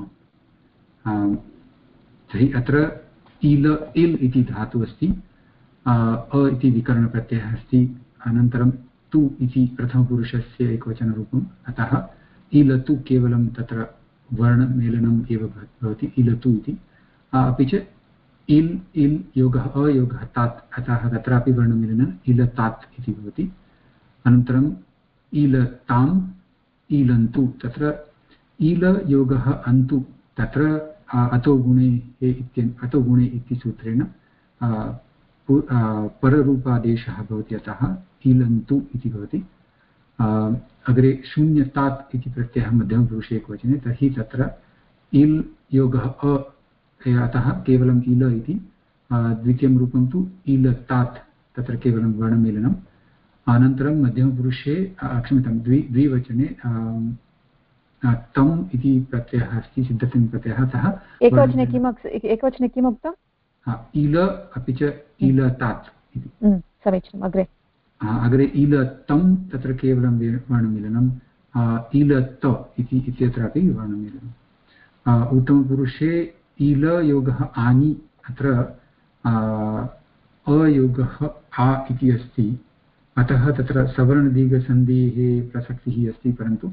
तर्हि अत्र इल इल् इति धातुः अस्ति, अ इति विकरणप्रत्ययः अस्ति, अनन्तरं तु इति प्रथमपुरुषस्य एकवचनरूपम्, अतः इलतु केवलं तत्र वर्णमेलनम् एव भवति, इलतु इति। अपि च इल् इल् योगः अयोगः तात्, अतः तत्रापि वर्णमेलनम् इलतात् इति भवति। अनन्तरम् इलताम् इलन्तु, तत्र इल योगः अन्तु, तत्र अतो गुणे इति सूत्रेण पररूपादेशः भवति, अतः इलन्तु इति भवति। अग्रे शून्यतात् इति प्रत्ययः मध्यमपुरुषे एकवचने, तर्हि तत्र इल् योगः अतः केवलम् इल इति द्वितीयं रूपं तु इलतात् तत्र केवलं वर्णमेलनम् अनन्तरं मध्यमपुरुषे क्षम्यतां द्विवचने तम् इति प्रत्ययः अस्ति सिद्धतिङ् प्रत्ययः सः एकवचने किम् उक्तम् इल अपि च इलतात् इति समीचीनम् अग्रे इलतं तत्र केवलं वर्णमेलनम् इलत इति इत्यत्रापि वर्णमेलनम् उत्तमपुरुषे इलयोगः आनि अत्र अयोगः आ इति अस्ति अतः तत्र सवर्णदीर्घसन्धेः प्रसक्तिः अस्ति परन्तु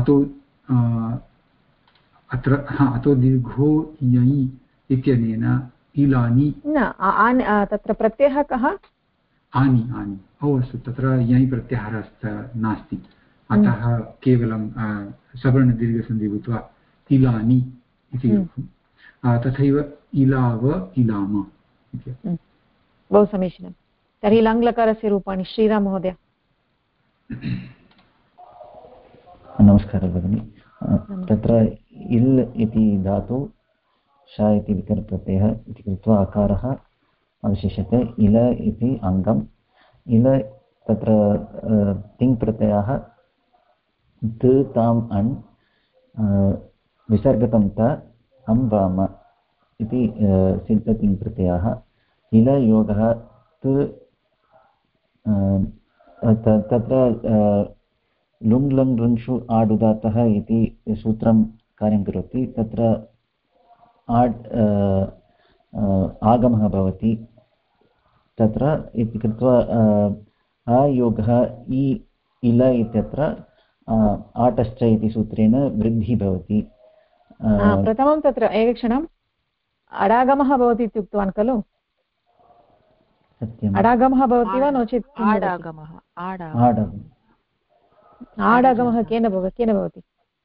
अतो दीर्घो यञि इत्यनेन इलानि न तत्र प्रत्ययः कः आनि अस्तु तत्र यञि प्रत्याहारः नास्ति अतः केवलं सवर्णदीर्घसन्धि भूत्वा इलानि इति तथैव इलाव इलाम इति बहु समीचीनं तर्हि लङ्लकारस्य रूपाणि श्रीराम महोदय नमस्कारः भगिनि तत्र इल् इति धातु श इति विकरणप्रत्ययः इति कृत्वा अकारः अवशिष्यते इल इति अङ्गम् इल तत्र तिङ्प्रत्ययः द ताम् अण् विसर्गतं त अं वाम इति सिद्धतिङ्प्रत्ययः इलयोगः तत्र लुङ् लङ् लृङ्षु आडुदातः इति सूत्रं कार्यं करोति तत्र आगमः भवति तत्र इति कृत्वा अयोगः इल इत्यत्र आटश्च इति सूत्रेण वृद्धिः भवति प्रथमं तत्र एकक्षणम् अडागमः भवति इति उक्तवान् खलु अडागमः भवति वा नो चेत् आडागमः केन भवति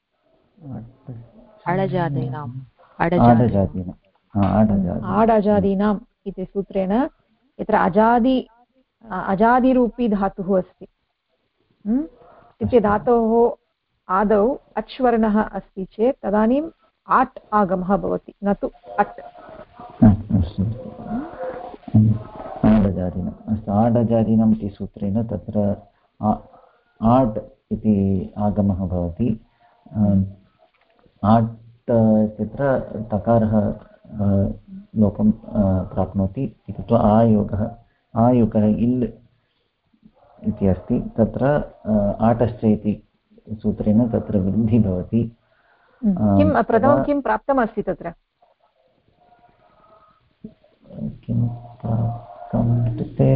आडजादीनाम् इति सूत्रेण यत्र अजादिरूपी धातुः अस्ति इत्युक्ते धातोः आदौ अच् वर्णः अस्ति चेत् तदानीम् आट् आगमः भवति न तु अट् आडजादीनम् इति सूत्रेण तत्र आट् इति आगमः भवति आट् इत्यत्र तकारः लोपं प्राप्नोति इति कृत्वा आयोगः इल् इति अस्ति तत्र आटश्च इति सूत्रेण तत्र वृद्धिः भवति किं प्रथमं किं प्राप्तमस्ति तत्र किं प्राप्तम् इत्युक्ते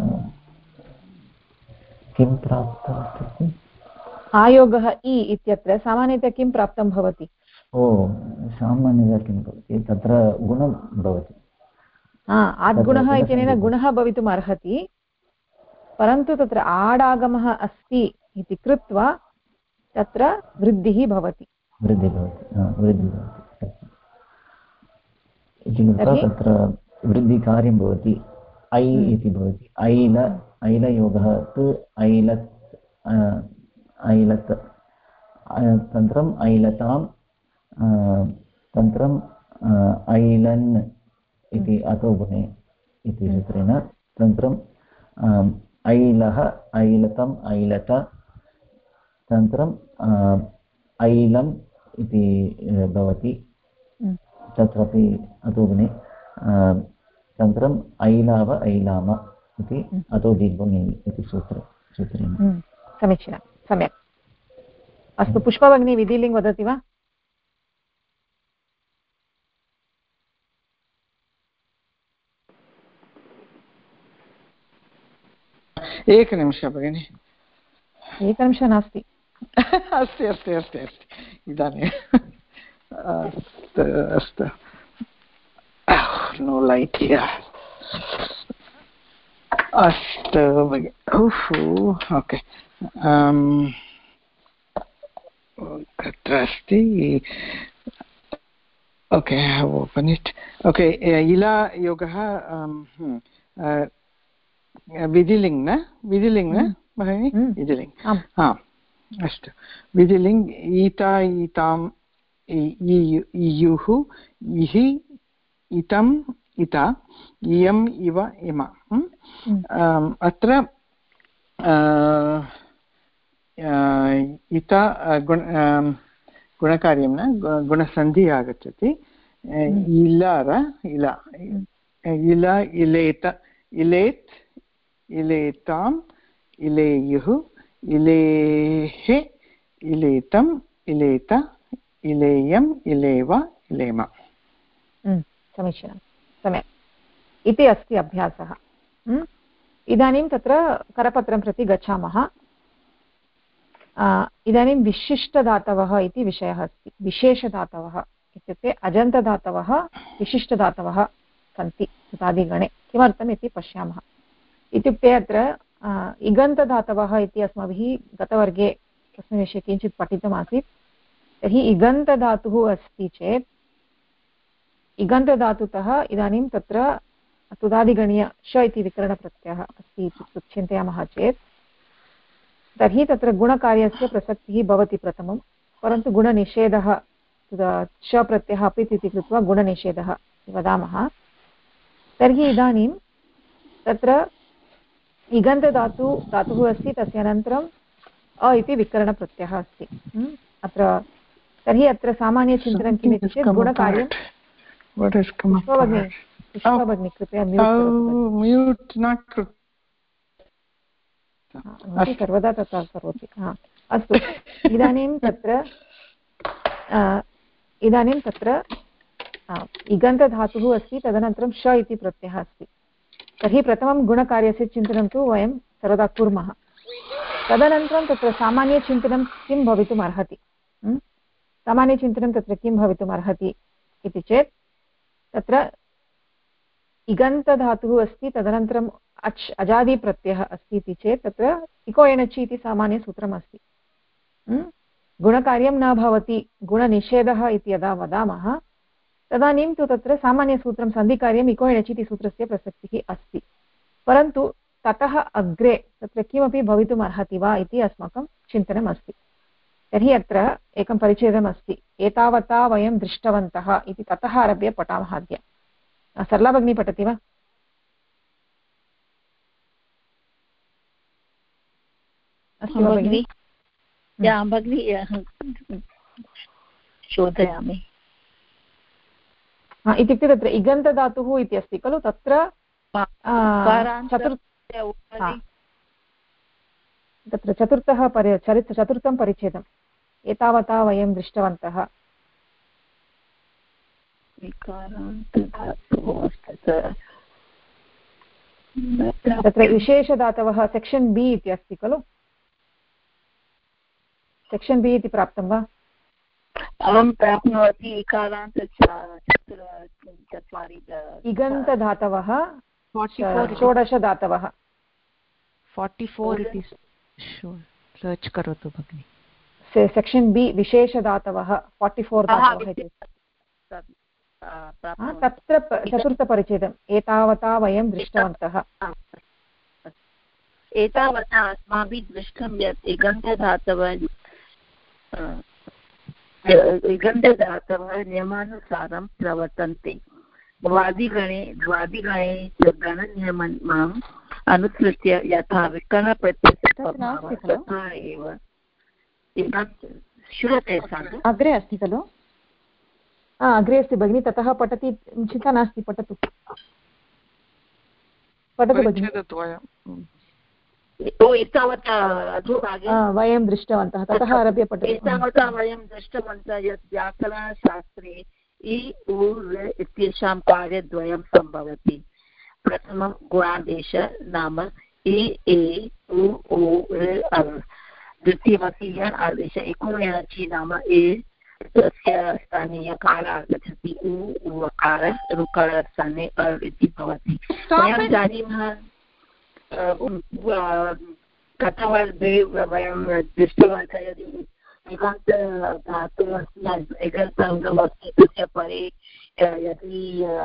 किं प्राप्तम् इत्युक्ते आयोगः इ इत्यत्र सामान्यतया किं प्राप्तं भवति सामान्यतया किं भवति तत्र गुणं भवति आद्गुणः इत्यनेन गुणः भवितुम् अर्हति परन्तु तत्र आडागमः अस्ति इति कृत्वा तत्र वृद्धिः भवति इति कृत्वा तत्र वृद्धिकार्यं भवति ऐ इति भवति ऐलयोगः तु ऐलत् तन्त्रम् ऐलतां तन्त्रम् ऐलन् इति अतो गुणे इति सूत्रेण तन्त्रम् ऐलः ऐलतम् ऐलत तन्त्रम् ऐलम् इति भवति तत्रापि अतो गुणे तन्त्रम् ऐलाव ऐलाम इति अतो दीर्घुणे इति सूत्रेण समीचीनं सम्यक् अस्तु पुष्पभगिनी विधिलिङ्ग् वदति वा एकनिमिषः भगिनि एकनिमिषः नास्ति अस्ति अस्ति अस्ति अस्ति इदानीम् अस्तु नो लैट् हियर् अस्तु भगिनि ओके तत्र अस्ति ओके ओपन् इट् ओके इला योगः विधिलिङ्ग् न भगिनि विधिलिङ्ग् अस्तु विधिलिङ्ग् ईता ईताम् इयुः इः इतम् इता इयम् इव इम अत्र इता गुणकार्यं न गुणसन्धिः आगच्छति इलार इला इल इलेत इलेत् इलेताम् इलेयुः इलेः इलेतम् इलेत इलेयम् इलेव इलेम समीचीनं सम्यक् इति अस्ति अभ्यासः इदानीं तत्र करपत्रं प्रति गच्छामः इदानीं विशिष्टधातवः इति विषयः अस्ति विशेषधातवः इत्युक्ते अजन्तधातवः विशिष्टधातवः सन्ति सुतादिगणे किमर्थम् इति पश्यामः इत्युक्ते अत्र इगन्तधातवः इति अस्माभिः गतवर्गे तस्मिन् विषये किञ्चित् पठितमासीत् तर्हि इगन्तधातुः अस्ति चेत् इगन्तधातुतः इदानीं तत्र तुदादिगणीय श इति विकरणप्रत्ययः अस्ति इति चिन्तयामः चेत् तर्हि तत्र गुणकार्यस्य प्रसक्तिः भवति प्रथमं परन्तु गुणनिषेधः श प्रत्ययः अपि इति कृत्वा गुणनिषेधः वदामः तर्हि इदानीं तत्र इगन्तधातुः अस्ति तस्य अनन्तरम् अ इति विकरणप्रत्ययः अस्ति अत्र तर्हि अत्र सामान्यचिन्तनं किमिति चेत् गुणकार्यं पुष्पभगिनी कृपया म्यूट् न सर्वदा तथा करोति अस्तु इदानीं तत्र इगन्तधातुः अस्ति तदनन्तरं श इति प्रत्ययः अस्ति तर्हि प्रथमं गुणकार्यस्य चिन्तनं तु वयं सर्वदा कुर्मः तदनन्तरं तत्र सामान्यचिन्तनं किं भवितुम् अर्हति सामान्यचिन्तनं तत्र किं भवितुम् अर्हति इति चेत् तत्र इगन्तधातुः अस्ति तदनन्तरम् अच् अजादिप्रत्ययः अस्ति इति चेत् तत्र इको एणचि इति सामान्यसूत्रम् अस्ति गुणकार्यं न भवति गुणनिषेधः इति यदा वदामः तदानीं तु तत्र सामान्यसूत्रं सन्धिकार्यम् इको एणचि इति सूत्रस्य प्रसक्तिः अस्ति परन्तु ततः अग्रे तत्र किमपि भवितुम् अर्हति वा इति अस्माकं चिन्तनम् अस्ति तर्हि अत्र एकं परिच्छेदमस्ति एतावता वयं दृष्टवन्तः इति ततः आरभ्य पठामः अद्य सरला भगिनी पठति वा अस्तु भगिनि भगिनी शोधयामि इत्युक्ते तत्र इगन्तधातुः इति अस्ति खलु तत्र तत्र चतुर्थं परिच्छेदम् एतावता वयं दृष्टवन्तः तत्र विशेषधातवः सेक्षन् बि इति अस्ति खलु सेक्षन् बि इति प्राप्तं वा अहं प्राप्नोति इगन्तधातवः 16 44 इति सर्च् करोतु भगिनि सेक्षन् बि विशेषधातवः 44 धातवः इति तत्र चतुर्थपरिच्छेदम् एतावता वयं दृष्टवन्तः एतावता अस्माभिः दृष्टं यत् इगन्तधातवः नियमानुसारं प्रवर्तन्ते द्वादिगणे गणनियमम् अनुसृत्य यथा विकरणप्रत्ययः तथा एव श्रूयते अग्रे अस्ति खलु अग्रे अस्ति भगिनि ततः पठति चिन्ता नास्ति पठतु भगिनि वयं दृष्टवन्तः ततः आरभ्य पठतु एतावता वयं दृष्टवन्तः यत् व्याकरणशास्त्रे इ उ ऋ इत्येषां कार्यद्वयं सम्भवति प्रथमं गुणादेश नाम ए उ ओ ऋ द्वितीयमपि यण् आदेश इको एणचि नाम ए तस्य स्थाने यकार आगच्छति उ उकार ऋकारस्थाने अर् इति भवति वयं जानीमः गतवर्गे वयं दृष्टवन्तः यदि इगन्तधातुः अस्ति इगन्ताङ्गमस्ति तस्य परे यदि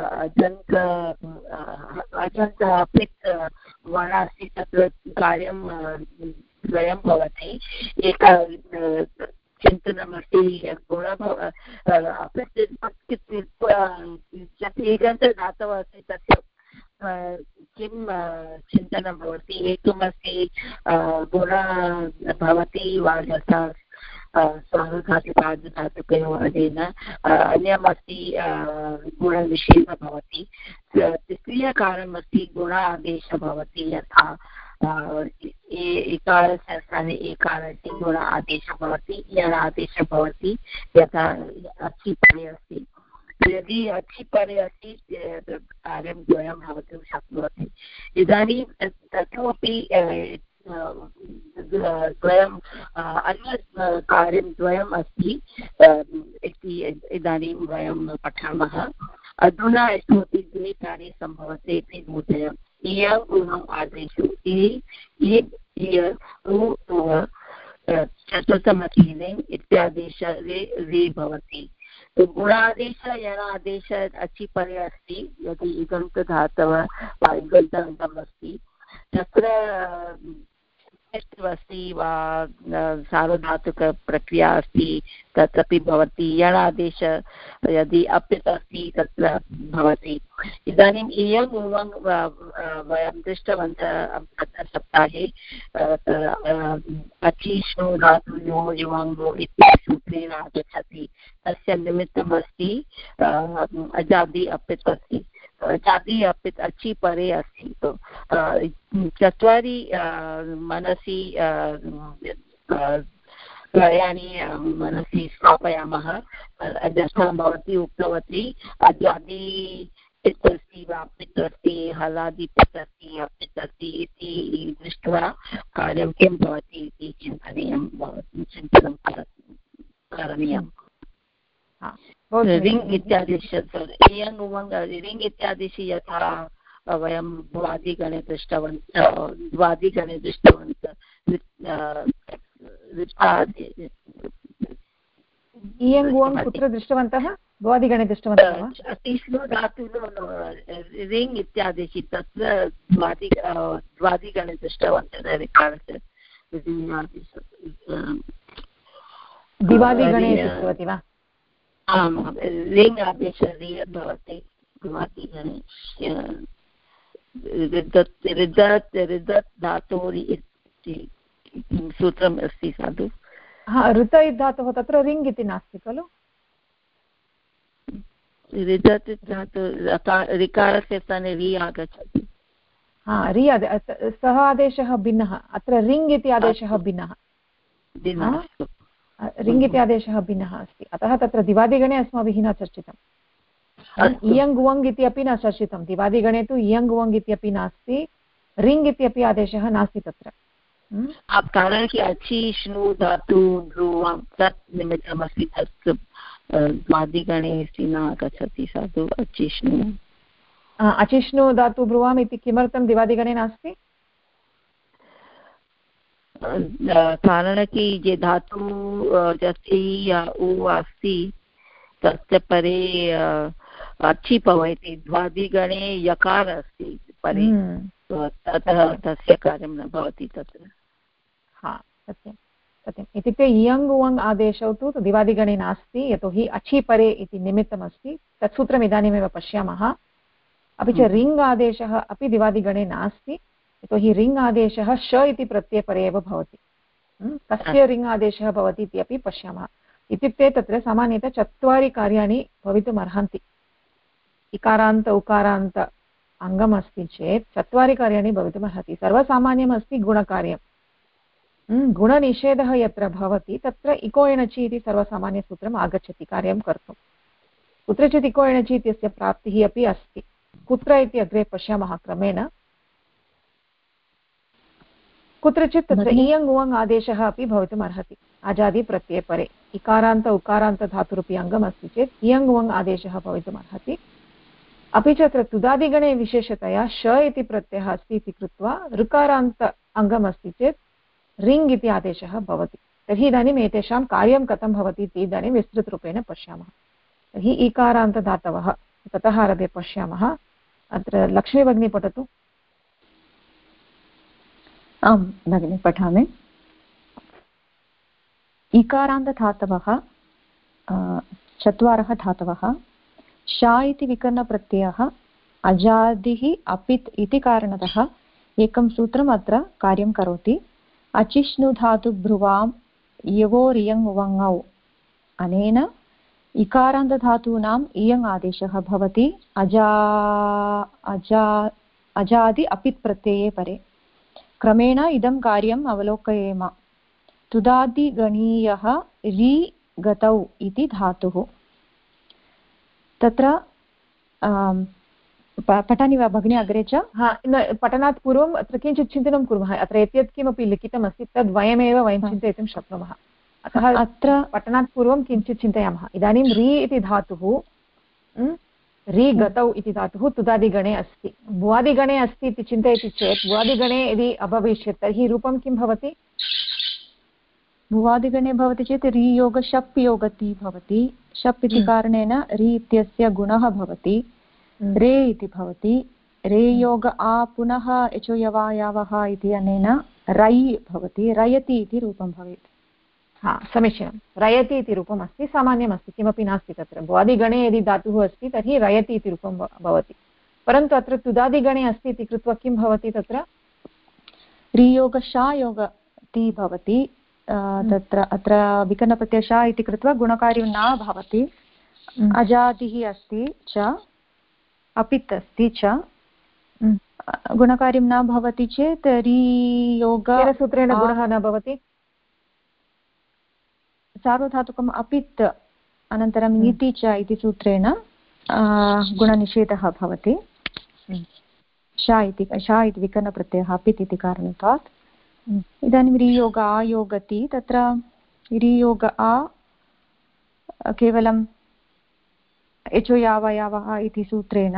अजन्त अपित् वर्णः अस्ति तत्र कार्यं द्वयं भवति एक चिन्तनमस्ति ईगन्तदातवः अस्ति तस्य किं चिन्तनं भवति एकमस्ति गुण भवति वा यथा सार्वधातुकार्धधातुकयोरेण अन्यमस्ति गुणविषयः भवति तृतीयकारमस्ति गुण आदेशः भवति यथा इकारस्य स्थाने एकारस्य गुण आदेशः भवति यण आदेशः भवति यथा अचि परे अस्ति यदि अचि परे अस्ति कार्यं द्वयं भवितुं शक्नोति इदानीं तथापि द्वयम् अन्यत् कार्यं द्वयम् अस्ति इति इदानीं वयं पठामः अधुना इतोपि द्वे कार्ये सम्भवते इति बोधयम् इयम् उम् आदेशु चतुर्थमकीलिङ्ग् इत्यादेश रे भवति गुणादेश यणादेश अचि परे अस्ति यदि इगन्तधातवः वा इगन्तान्तम् अस्ति तत्र अस्ति वा सार्वधातुकप्रक्रिया अस्ति तदपि भवति यणादेश यदि अपित् अस्ति तत्र भवति इदानीम् इयम् उवङ् वयं दृष्टवन्तः सप्ताहे अचिष्णु धातुयो युवाङ्गो इति सूत्रेण आगच्छति तस्य निमित्तम् अस्ति अजादि अपित् अस्ति जाति अपित् अचि परे अस्ति चत्वारि मनसि कार्याणि मनसि स्थापयामः यथा भवती उक्तवती अजादि पित् अस्ति वा पित् अस्ति हलादि पित् अस्ति अपित् अस्ति इति दृष्ट्वा कार्यं किं भवति इति चिन्तनीयं भवति चिन्तनं करणीयम् रिङ् इत्यादिषु रिङ् इत्यादिषु यथा वयं द्वादिगणे दृष्टवन्तः कुत्र दृष्टवन्तः द्वादिगणे दृष्टवन्तः अतिष्णु धातु रिङ् इत्यादिषु तत्र द्वादिगणे दृष्टवन्तः दिवादिगणे दृष्टवती वा आम् रिङ् आदेशः भवति द्वादिगणे ऋदत् धातोरि इति सूत्रम् अस्ति साधु ऋत धातुः तत्र रिङ् इति नास्ति खलु ऋदत् धातु ऋकारस्य स्थाने रि आगच्छति रि सः आदेशः भिन्नः अत्र रिङ् इति आदेशः भिन्नः रिङ् इति आदेशः भिन्नः अस्ति अतः तत्र दिवादिगणे अस्माभिः न चर्चितम् इयङ् वङ् इति अपि न चर्चितं दिवादिगणे तु इयङ् वङ् इत्यपि नास्ति रिङ् इत्यपि आदेशः नास्ति तत्र कारणं कि अचिष्णु धातु ध्रुवं तत् निमित्तमस्ति तत् द्वादिगणे न आगच्छति साधु अचिष्णु धातु ब्रुवाम् इति किमर्थं दिवादिगणे नास्ति कारण कि ये धातु जस्ति या उ अस्ति तस्य परे अचि भवति द्वादिगणे यकार अस्ति परे ततः तस्य कार्यं न भवति तत्र सत्यं सत्यम् इत्युक्ते इयङ् उवङ् आदेशौ तु दिवादिगणे नास्ति यतोहि अचि परे इति निमित्तमस्ति तत् सूत्रम् इदानीमेव पश्यामः अपि च रिङ् आदेशः अपि दिवादिगणे नास्ति यतोहि रिङ् आदेशः श इति प्रत्ययपरे एव भवति कस्य रिङ् आदेशः भवति इति अपि पश्यामः इत्युक्ते तत्र सामान्यतः चत्वारि कार्याणि भवितुम् अर्हन्ति इकारान्त उकारान्त अङ्गम् अस्ति चेत् चत्वारि कार्याणि भवितुम् अर्हति सर्वसामान्यम् अस्ति गुणकार्यं गुणनिषेधः यत्र भवति तत्र इको एणचि इति सर्वसामान्यसूत्रम् आगच्छति कार्यं कर्तुं कुत्रचित् इको एणचि इत्यस्य प्राप्तिः अपि अस्ति कुत्र इति अग्रे पश्यामः क्रमेण कुत्रचित् तत्र इयङ् उवङ् आदेशः अपि भवितुम् अर्हति आजादि प्रत्ययपरे इकारान्त उकारान्त धातुरूपी अङ्गम् अस्ति चेत् इयङ् उवङ् आदेशः भवितुम् अर्हति अपि च अत्र तुदादिगणे विशेषतया श इति प्रत्ययः अस्ति इति कृत्वा ऋकारान्त अङ्गम् अस्ति चेत् रिङ् इति आदेशः भवति तर्हि इदानीम् एतेषां कार्यं कथं भवति इति इदानीं विस्तृतरूपेण पश्यामः तर्हि ईकारान्तदातवः ततः आरभ्य पश्यामः अत्र लक्ष्मी भगिनी पठतु आं भगिनी पठामि इकारान्तधातवः चत्वारः धातवः शा इति विकरणप्रत्ययः अजादिः अपित् इति कारणतः एकं सूत्रम् अत्र कार्यं करोति अचिष्णुधातुभ्रुवां यवोरियङ् वङौ अनेन इकारान्तधातूनाम् इयङ् आदेशः भवति अजादि अपित् प्रत्यये परे क्रमेण इदं कार्यम् अवलोकयेम तुदादिगणीयः रि गतौ इति धातुः तत्र पठामि वा भगिनी अग्रे च पठनात् पूर्वम् अत्र किञ्चित् चिन्तनं कुर्मः अत्र यत् किमपि लिखितमस्ति तद् वयमेव वयं चिन्तयितुं शक्नुमः अतः अत्र पठनात् पूर्वं किञ्चित् चिन्तयामः इदानीं रि इति धातुः रि गतौ इति धातुः तुदादिगणे अस्ति भुवादिगणे अस्ति इति चिन्तयति चेत् भुवादिगणे यदि अभविष्यत् तर्हि रूपं किं भवति भुवादिगणे भवति चेत् रि योग शप् योगति भवति शप् इति कारणेन रि इत्यस्य गुणः भवति रे इति भवति रे योग आ पुनः एचो यवायावः इति अनेन रै भवति रयति इति रूपं भवेत् समीचीनं रयति इति रूपम् अस्ति सामान्यमस्ति किमपि नास्ति तत्र भुवादिगणे यदि धातुः अस्ति तर्हि रयति इति रूपं भवति परन्तु अत्र तुदादिगणे अस्ति इति कृत्वा किं भवति तत्र रियोग शा योगति भवति तत्र अत्र विकरणप्रत्ययः इति कृत्वा गुणकार्यं न भवति अजादिः अस्ति च अपित् अस्ति च गुणकार्यं न भवति चेत् रि सूत्रेण गुणः न भवति सार्वधातुकम् अपित् अनन्तरम् इति च इति सूत्रेण गुणनिषेधः भवति शा इति विकरणप्रत्ययः अपित् इति कारणतात् इदानीं रियोग आयोगति तत्र रियोग आ केवलं एचो यावयावः इति सूत्रेण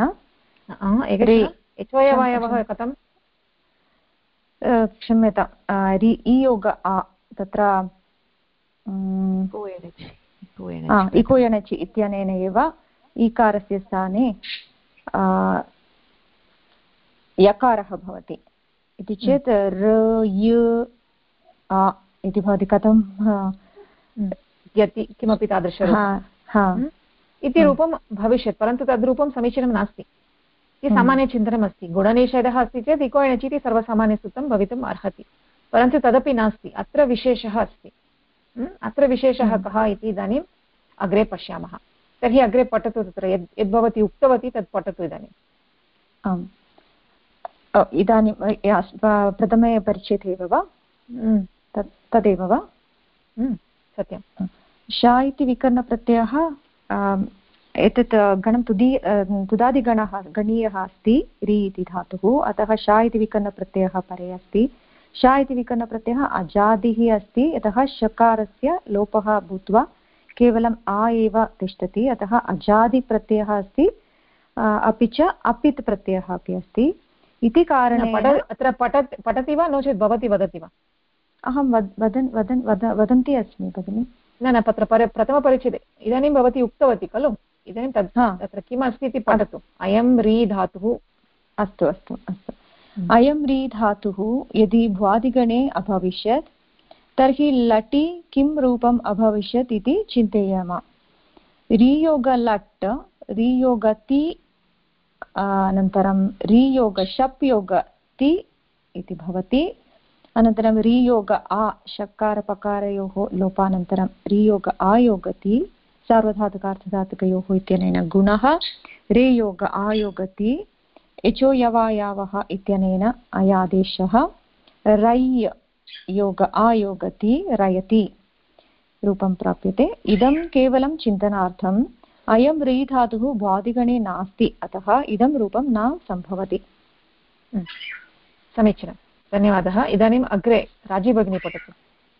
एचो यावयावः कथं क्षम्यतां इयोग आ तत्र इको यणचि इत्यनेन एव ईकारस्य स्थाने यकारः भवति इति चेत् र य आ इति भवति कथं यति किमपि तादृशं इति रूपं भविष्यत् परन्तु तद्रूपं समीचीनं नास्ति इति सामान्यचिन्तनमस्ति गुणनिषेधः अस्ति चेत् इको एणचि इति सर्वसामान्यसूत्रं भवितुम् अर्हति परन्तु तदपि नास्ति अत्र विशेषः अस्ति अत्र विशेषः कः इति इदानीम् अग्रे पश्यामः तर्हि अग्रे पठतु तत्र यद् भवती उक्तवती तत् पठतु इदानीम् आम् इदानीं प्रथमे परिच्छेदे एव वा तदेव वा सत्यं शा इति विकरणप्रत्ययः एतत् गणं तुदादिगणः गणीयः अस्ति रि इति धातुः अतः शा इति विकरणप्रत्ययः परे अस्ति शा इति विकरणप्रत्ययः अजादिः अस्ति यतः शकारस्य लोपः भूत्वा केवलम् आ एव तिष्ठति अतः अजादिप्रत्ययः अस्ति अपि च अपित् प्रत्ययः अपि अस्ति इति कारणेन अत्र पठति वा नो चेत् भवती वदति वा अहं वदन्ती अस्मि भगिनि न तत्र प्रथमपरिच्छेदे इदानीं भवती उक्तवती खलु इदानीं तत्र किम् अस्ति इति पठतु अयं रि धातुः अस्तु अस्तु अस्तु अयं रि धातुः यदि भ्वादिगणे अभविष्यत् तर्हि लटि किं रूपम् अभविष्यत् इति चिन्तयाम रियोगलट् रियोगति अनन्तरं रियोग शप् योग ति इति भवति अनन्तरं रियोग आ शकारपकारयोः लोपानन्तरं रियोग आयोगति सार्वधातुकार्थधातुकयोः इत्यनेन गुणः रेयोग आयोगति एचो यवायावः इत्यनेन अयादेशः रै योग आयोगति रयति रूपं प्राप्यते इदं केवलं चिन्तनार्थम् अयं रि धातुः भ्वादिगणे नास्ति अतः इदं रूपं न सम्भवति समीचीनं धन्यवादः इदानीम् अग्रे राजी भगिनी पठतु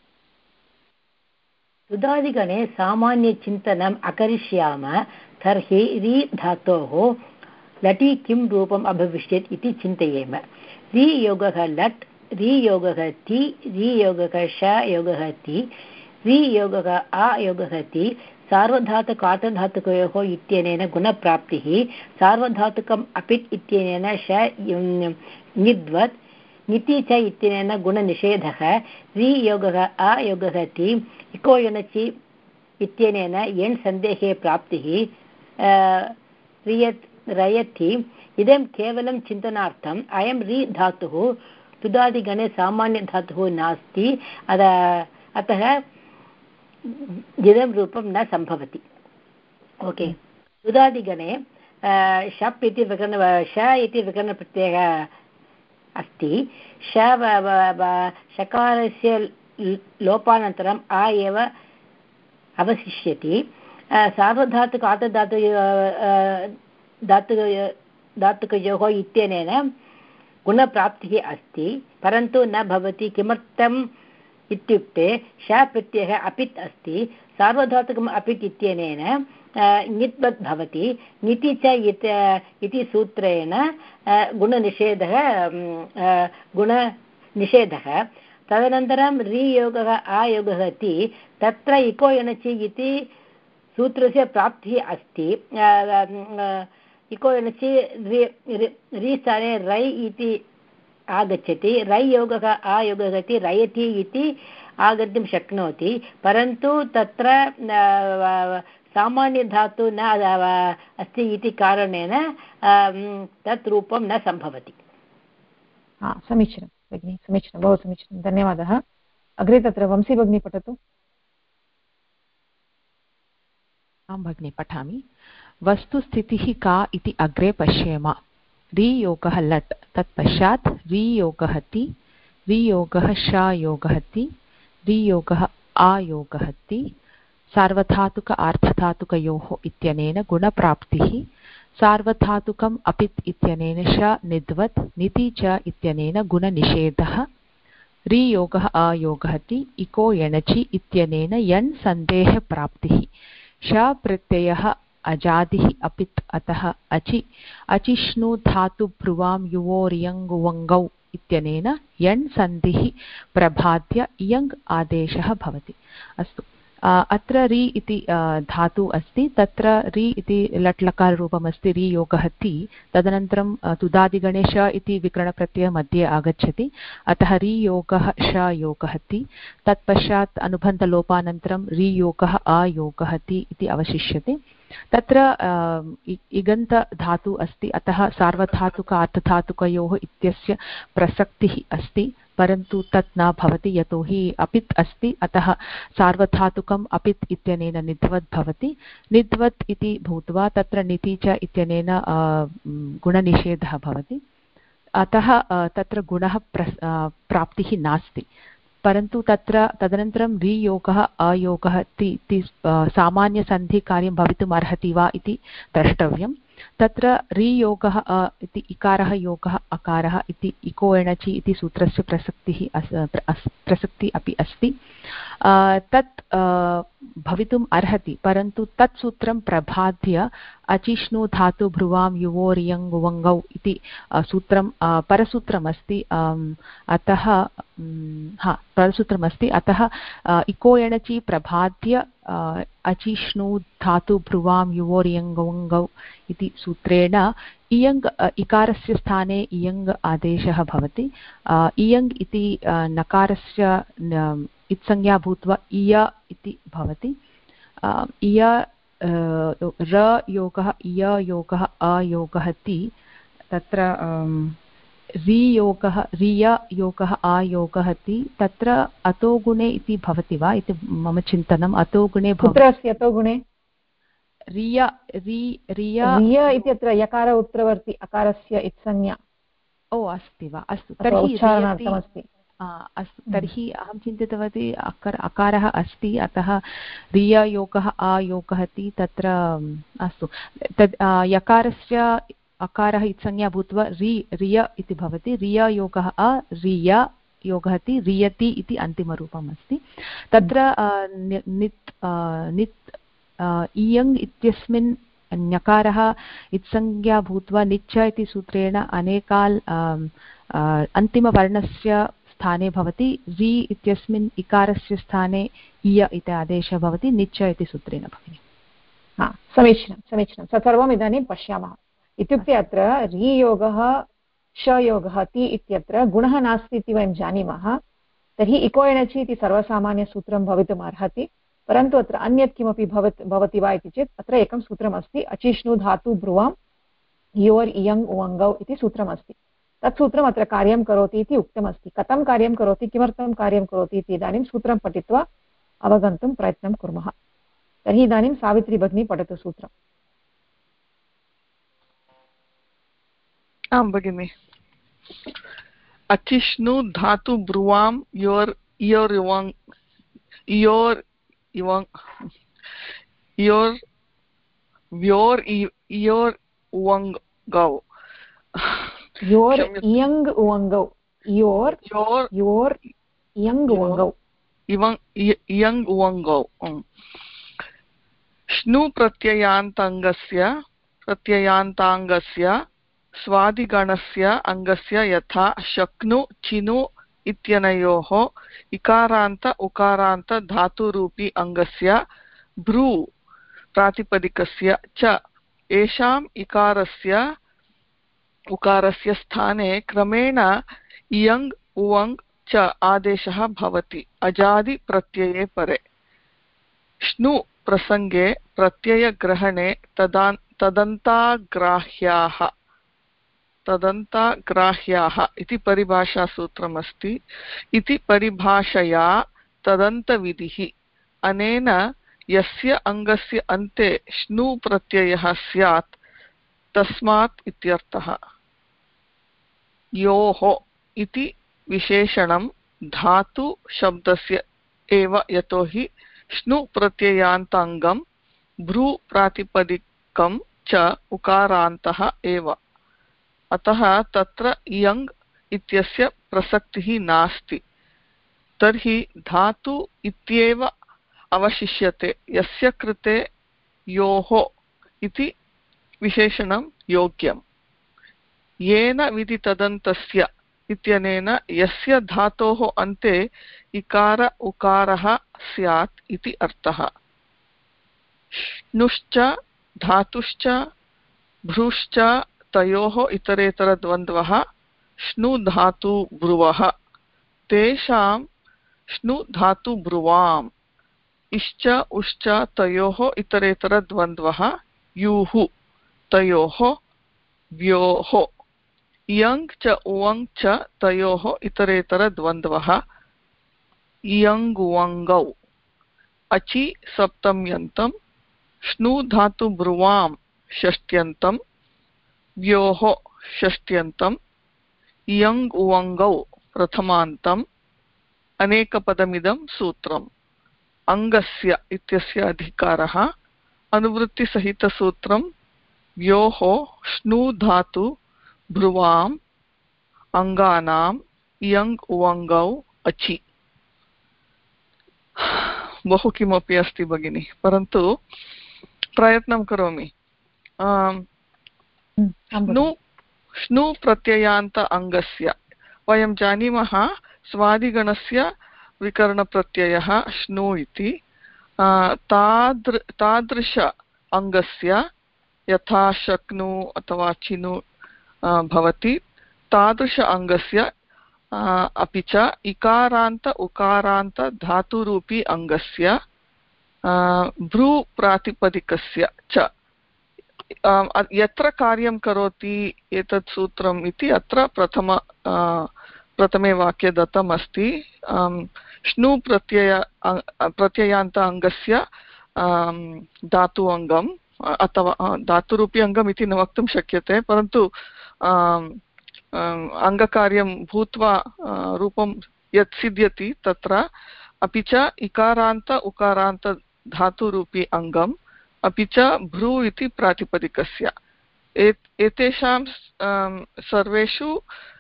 तुदादिगणे सामान्यचिन्तनम् अकरिष्याम तर्हि रि धातोः लटि किं रूपम् अभविष्यत् इति चिन्तयेम रि योगः लट् रि योगः ति रि योगः श योगः ति रि योगः आ योगः ति सार्वधातुकार्थधातुकयोः इत्यनेन गुणप्राप्तिः सार्वधातुकम् अपित् इत्यनेन श निद्वत् ङिति च इत्यनेन गुणनिषेधः रि-योगः अयोगः ति इको यणचि इत्यनेन यण् सन्देहे प्राप्तिः रयति। इदं केवलं चिन्तनार्थम् अयं रि धातुः तुदादिगणे सामान्यधातुः नास्ति, अतः इदं रूपं न सम्भवति। ओके, तुदादिगणे शप् इति विकरणप्रत्ययः अस्ति। शकारस्य लोपानन्तरम् आ एव अवशिष्यति। सार्वधातुक धातुकयोः इत्यनेन गुणप्राप्तिः अस्ति, परन्तु न भवति। किमर्थम् इत्युक्ते शप्रत्ययः अपित् अस्ति। सार्वधातुकम् अपित् इत्यनेन ङित्वत् भवति। ङिति च इति सूत्रेण गुणनिषेधः। तदनन्तरं रि-योगः अयोगः ति तत्र इको यणचि इति सूत्रस्य प्राप्तिः अस्ति। इको यणचि रि स्थाने रै इति आगच्छति। रै-योगः अयोगः इति रयति इति आगन्तुं शक्नोति, परन्तु तत्र सामान्यधातु न अस्ति इति कारणेन तत् रूपं न सम्भवति। समीचीनं भगिनि, समीचीनं, बहु समीचीनं, धन्यवादः। अग्रे तत्र वंशी भगिनी पठतु। आं भगिनि, पठामि। वस्तुस्थितिः का इति अग्रे पश्येम। रि-योगः लट्, तत्पश्चात् रि-योगः ति, रि-योगः श-योगः ति, रि-योगः अयोगः ति, सार्वधातुक आर्धधातुकयोः इत्यनेन गुणप्राप्तिः, सार्वधातुकम् अपित् इत्यनेन श निद्वत्, निति च इत्यनेन गुणनिषेधः, रि-योगः अयोगः ति, इको यणचि इत्यनेन यण् सन्देहप्राप्तिः, श प्रत्ययः अजादिः अपित् अतः अचि, अचिष्णु धातु भ्रुवां युवोरियङ्गुवङ्गौ इत्यनेन यण् सन्धिः प्रभाद्य इयङ् आदेशः भवति। अस्तु, अत्र रि इति धातु अस्ति, तत्र रि इति लट्लकाररूपम् अस्ति, रि-योगः ति, तदनन्तरं तुदादिगणे श इति विकरणप्रत्ययः मध्ये आगच्छति, अतः रि-योगः श-योगः ति, तत्पश्चात् अनुबन्धलोपानन्तरं रि-योगः अयोगः ति इति अवशिष्यते। तत्र इगन्तधातु अस्ति, अतः सार्वधातुक आर्धधातुकयोः इत्यस्य प्रसक्तिः अस्ति, परन्तु तत् न भवति, यतोहि अपित् अस्ति, अतः सार्वधातुकम् अपित् इत्यनेन निद्वत् भवति। निद्वत् इति भूत्वा तत्र निति च इत्यनेन गुणनिषेधः भवति, अतः तत्र गुणः प्राप्तिः नास्ति। परन्तु तत्र तदनन्तरं रि-योगः अयोगः ति सामान्यसन्धिकार्यं भवितुम् अर्हति वा इति द्रष्टव्यं। तत्र रि-योगः इति इकारः योगः अकारः इति इको एणचि इति सूत्रस्य प्रसक्तिः अपि अस्ति। तत् भवितुम् अर्हति, परन्तु तत् सूत्रं प्रभाद्य अचिष्णु धातु भ्रुवां युवोरियङ्गुवङ्गौ इति सूत्रं परसूत्रमस्ति, अतः परसूत्रमस्ति, अतः इको एणचि प्रभाद्य अचिष्णु धातु भ्रुवां युवोरियङ्गुवङ्गौ इति सूत्रेण इयङ् इकारस्य स्थाने इयङ् आदेशः भवति। इयङ् इति नकारस्य इत्संज्ञा भूत्वा इय इति भवति। इय र-योगः इय-योगः अयोगः ति, तत्र रि-योगः रिय-योगः अयोगः ति, तत्र अतोगुणे इति भवति वा इति मम चिन्तनम्। अतोगुणे कुत्र अस्ति अतोगुणे? रिय इति अत्र यकार उत्तरवर्ति अकारस्य इत्संज्ञा। ओ अस्ति वा, अस्तु तर्हि उच्चारणार्थमस्ति। अस्तु, तर्हि अहं चिन्तितवती अकारः अस्ति, अतः रिय-योगः अयोगः ति, तत्र अस्तु तद् यकारस्य अकारः इत्संज्ञा भूत्वा रिय इति भवति। रिय-योगः अ रिय-योगः ति, रियति इति अन्तिमरूपम् अस्ति। तत्र नित् इयङ् इत्यस्मिन् ञकारः इत्संज्ञा भूत्वा निच्च इति सूत्रेण अनेकाल् अन्तिमवर्णस्य स्थाने भवति। रि इत्यस्मिन् इकारस्य स्थाने इय इति आदेशः भवति निच्च इति सूत्रेण भगिनि। समीचीनं, समीचीनं, सर्वम् इदानीं पश्यामः। इत्युक्ते अत्र रि-योगः शयोगः ति इत्यत्र गुणः नास्ति इति वयं जानीमः, तर्हि इको एणचि इति सर्वसामान्यसूत्रं भवितुम् अर्हति, परन्तु अत्र अन्यत् किमपि भवति वा इति चेत् अत्र एकं सूत्रमस्ति अचिष्णु धातु ब्रुवां योर् इयङ् उवङ्गौ इति सूत्रमस्ति। तत् सूत्रम् अत्र कार्यं करोति इति उक्तमस्ति। कथं कार्यं करोति, किमर्थं कार्यं करोति इति इदानीं सूत्रं पठित्वा अवगन्तुं प्रयत्नं कुर्मः। तर्हि इदानीं सावित्री भगिनी पठतु सूत्रम्। आं भगिनि। अचिष्णु धातु ब्रुवां योर् इयोर् युवङ् इयोर् युवङ् योर् व्योर् इयोर् उवङ्गौ योर् इयङ् उवङ्गौ योर् योर् इयङ् उवङ्गौ इयङ् उवङ्गौ। श्नु प्रत्ययान्ताङ्गस्य स्वादिगणस्य अङ्गस्य यथा शक्नु चिनु इत्यनयोः इकारान्त उकारान्त धातुरूपी अङ्गस्य भ्रू प्रातिपदिकस्य च येषाम् इकारस्य उकारस्य स्थाने क्रमेण इयङ् उवङ् च आदेशः भवति अजादिप्रत्यये परे। श्नु प्रसङ्गे प्रत्ययग्रहणे तदन्ताग्राह्याः इति परिभाषासूत्रमस्ति। इति परिभाषया तदन्तविधिः अनेन यस्य अङ्गस्य अन्ते श्नु प्रत्ययः स्यात् तस्मात् इत्यर्थः। योः इति विशेषणं धातु शब्दस्य एव, यतोहि श्नु प्रत्ययान्ताङ्गं भ्रू प्रातिपदिकं च उकारान्तः एव, अतः तत्र इयङ् इत्यस्य प्रसक्तिः नास्ति। तर्हि धातु इत्येव अवशिष्यते, यस्य कृते योः इति विशेषणं योग्यम्। येन विधितदन्तस्य इत्यनेन यस्य धातोः अन्ते इकार उकारः स्यात् इति अर्थः। श्नुश्च धातुश्च भ्रूश्च तयोः इतरेतरद्वन्द्वः श्नु धातु ब्रुवः, तेषां श्नु धातु ब्रुवाम्। इश्च उश्च तयोः इतरेतरद्वन्द्वः यूः, तयोः व्योः। इयङ् च उवङ् च तयोः इतरेतरद्वन्द्वः इयङ्गुवङ्गौ। अचि सप्तम्यन्तं, श्नु धातु ब्रुवां षष्ट्यन्तं, व्योः षष्ट्यन्तं, इयङ् उवङ्गौ प्रथमान्तम्। अनेकपदमिदं सूत्रम्। अङ्गस्य इत्यस्य अधिकारः अनुवृत्तिसहितसूत्रं व्योः श्नु धातु ब्रुवाम् अङ्गानाम् इयङ् उवङ्गौ अचि। बहु किमपि अस्ति भगिनि, परन्तु प्रयत्नं करोमि। श्नु प्रत्ययान्त अङ्गस्य वयं जानीमः स्वादिगणस्य विकरणप्रत्ययः श्नु इति। तादृश अङ्गस्य यथा शक्नु अथवा चिनु भवति, तादृश अङ्गस्य अपि च इकारान्त उकारान्त धातुरूपी अङ्गस्य भ्रू प्रातिपदिकस्य च यत्र कार्यं करोति एतत् सूत्रम् इति अत्र प्रथमे वाक्ये दत्तम् अस्ति। श्नु प्रत्ययान्त अङ्गस्य धातु अङ्गम् अथवा धातुरूपी अङ्गम् इति न वक्तुं शक्यते, परन्तु अङ्गकार्यं भूत्वा रूपं यत् सिद्ध्यति तत्र, अपि च इकारान्त उकारान्त धातुरूपी अङ्गम्, अपि च भ्रू इति प्रातिपदिकस्य। एतेषां सर्वेषु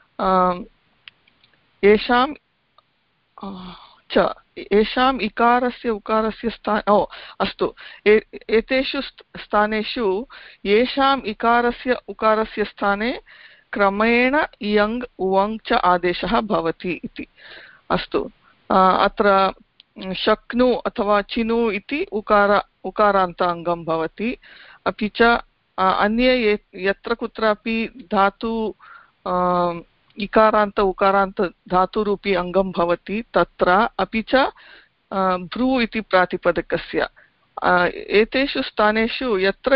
येषाम् इकारस्य उकारस्य अस्तु, एतेषु स्थानेषु येषाम् इकारस्य उकारस्य स्थाने क्रमेण इयङ् उवङ् च आदेशः भवति इति। अस्तु, अत्र शक्नु अथवा चिनु इति उकारान्त अङ्गं भवति। अपि च अन्ये यत्र कुत्रापि धातु इकारान्त उकारान्त धातुरूपी अङ्गं भवति तत्र, अपि च भ्रू इति प्रातिपदिकस्य एतेषु स्थानेषु यत्र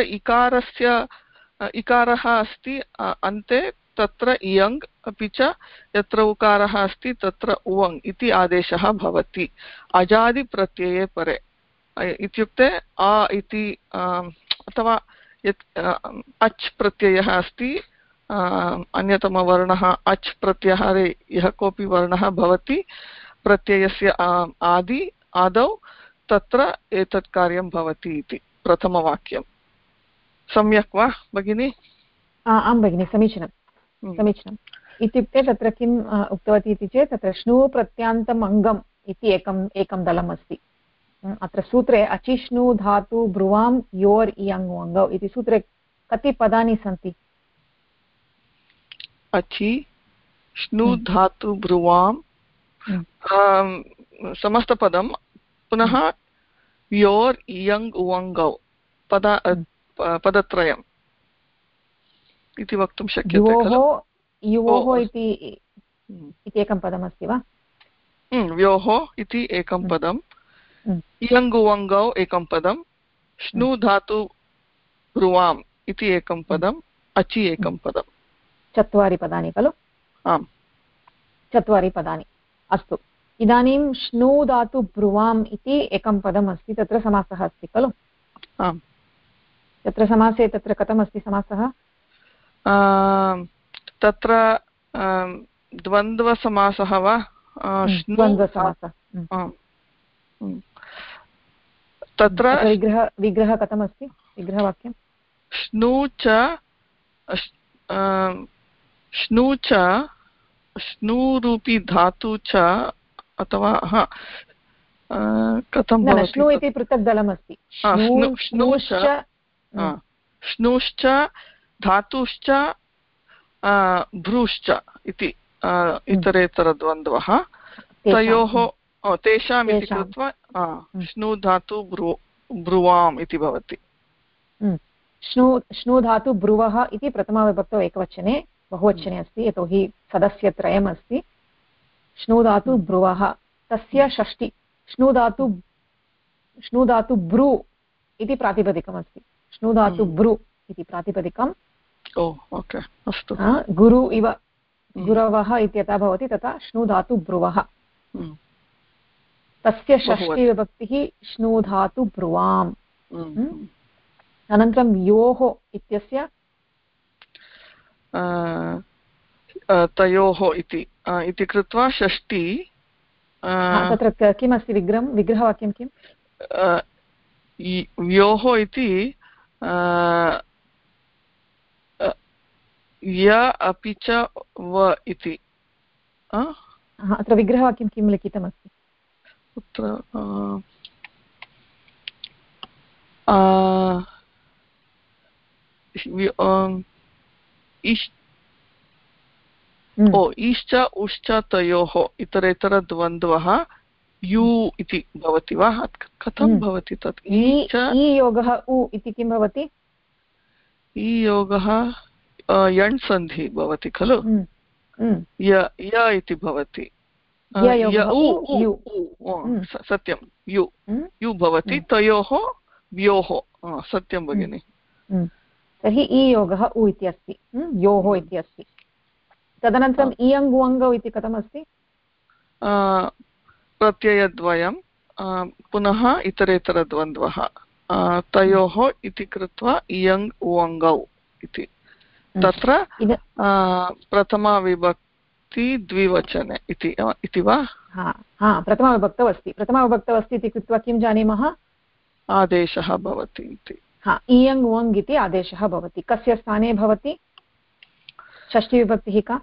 इकारः अस्ति अन्ते तत्र इयङ्, अपि च यत्र उकारः अस्ति तत्र उवङ् इति आदेशः भवति अजादिप्रत्यये परे। इत्युक्ते आ इति अथवा यत् अच् प्रत्ययः अस्ति, अन्यतमवर्णः अच् प्रत्याहारे यः कोऽपि वर्णः भवति प्रत्ययस्य आदौ, तत्र एतत् कार्यं भवति इति प्रथमवाक्यं। सम्यक् वा भगिनि? आं भगिनि, समीचीनं समीचीनम्। इत्युक्ते तत्र किम् उक्तवती इति चेत् तत्र श्नु प्रत्यान्तम् अङ्गम् इति एकं दलम् अस्ति। अत्र सूत्रे अचिष्णु धातु ब्रुवां योर् इयङ् इति सूत्रे कति पदानि सन्ति? अचि श्नु धातु ब्रुवां समस्तपदं, पुनः योर् इयङ् उवङ्गौ पदत्रयम् इति वक्तुं शक्यते खलु? योः इति एकं पदमस्ति वा? व्योः इति एकं पदम्, इयङ् उवङ्गौ एकं पदं, श्नु धातु ब्रुवाम् इति एकं पदम्, अचि एकं पदम्। 4 पदानि खलु? आम्, 4 पदानि। अस्तु, इदानीं श्नु धातु ब्रुवाम् इति एकं पदम् अस्ति, तत्र समासः अस्ति खलु? आम्। तत्र समासे तत्र कथमस्ति समासः? तत्र द्वन्द्वसमासः वा? द्वन्द्वसमासः। तत्र विग्रह कथमस्ति? विग्रहवाक्यं श्नूरूपी धातु च, अथवा कथं भवति? श्नु इति पृथक् दलमस्ति। श्नूश्च धातुश्च भ्रूश्च इति इतरेतरद्वन्द्वः, तयोः तेषाम् इति कृत्वा श्नु धातु ब्रुवाम् इति भवति। श्नु धातु ब्रुवः इति प्रथमाविभक्तौ एकवचने, बहुवचने अस्ति यतोहि सदस्यत्रयम् अस्ति। श्नु धातु ब्रुवः, तस्य षष्टि। श्नु धातु ब्रू इति प्रातिपदिकमस्ति। श्नु धातु ब्रू इति प्रातिपदिकं। अस्तु। गुरु इव गुरवः इत्यथा भवति, तथा श्नु धातु ब्रुवः। तस्य षष्टिविभक्तिः श्नु धातु ब्रुवाम्। अनन्तरं योः इत्यस्य तयोः इति कृत्वा षष्टि। तत्र किमस्ति विग्रहवाक्यं किम्? योः इति य अपि च व इति। अत्र विग्रहवाक्यं किं लिखितमस्ति? ईश्च उश्च तयोः इतरेतरद्वन्द्वः यु इति भवति वा? कथं भवति तत्? योगः उ इति किं भवति? योगः यण् सन्धि भवति खलु? य इति भवति। सत्यं, यु भवति, तयोः व्योः। सत्यं भगिनि। तर्हि योगः उ इति अस्ति, योः इति अस्ति। तदनन्तरम् इयङ् उवङ्गौ इति कथमस्ति? प्रत्ययद्वयं, पुनः इतरेतरद्वन्द्वः, तयोः इति कृत्वा इयङ् उवङ्गौ इति। तत्र प्रथमाविभक्ति द्विवचने इति वा? प्रथमाविभक्तौ अस्ति इति कृत्वा किं जानीमः? आदेशः भवति इति। इयङ् उवङ् इति आदेशः भवति। कस्य स्थाने भवति? षष्टिविभक्तिः का?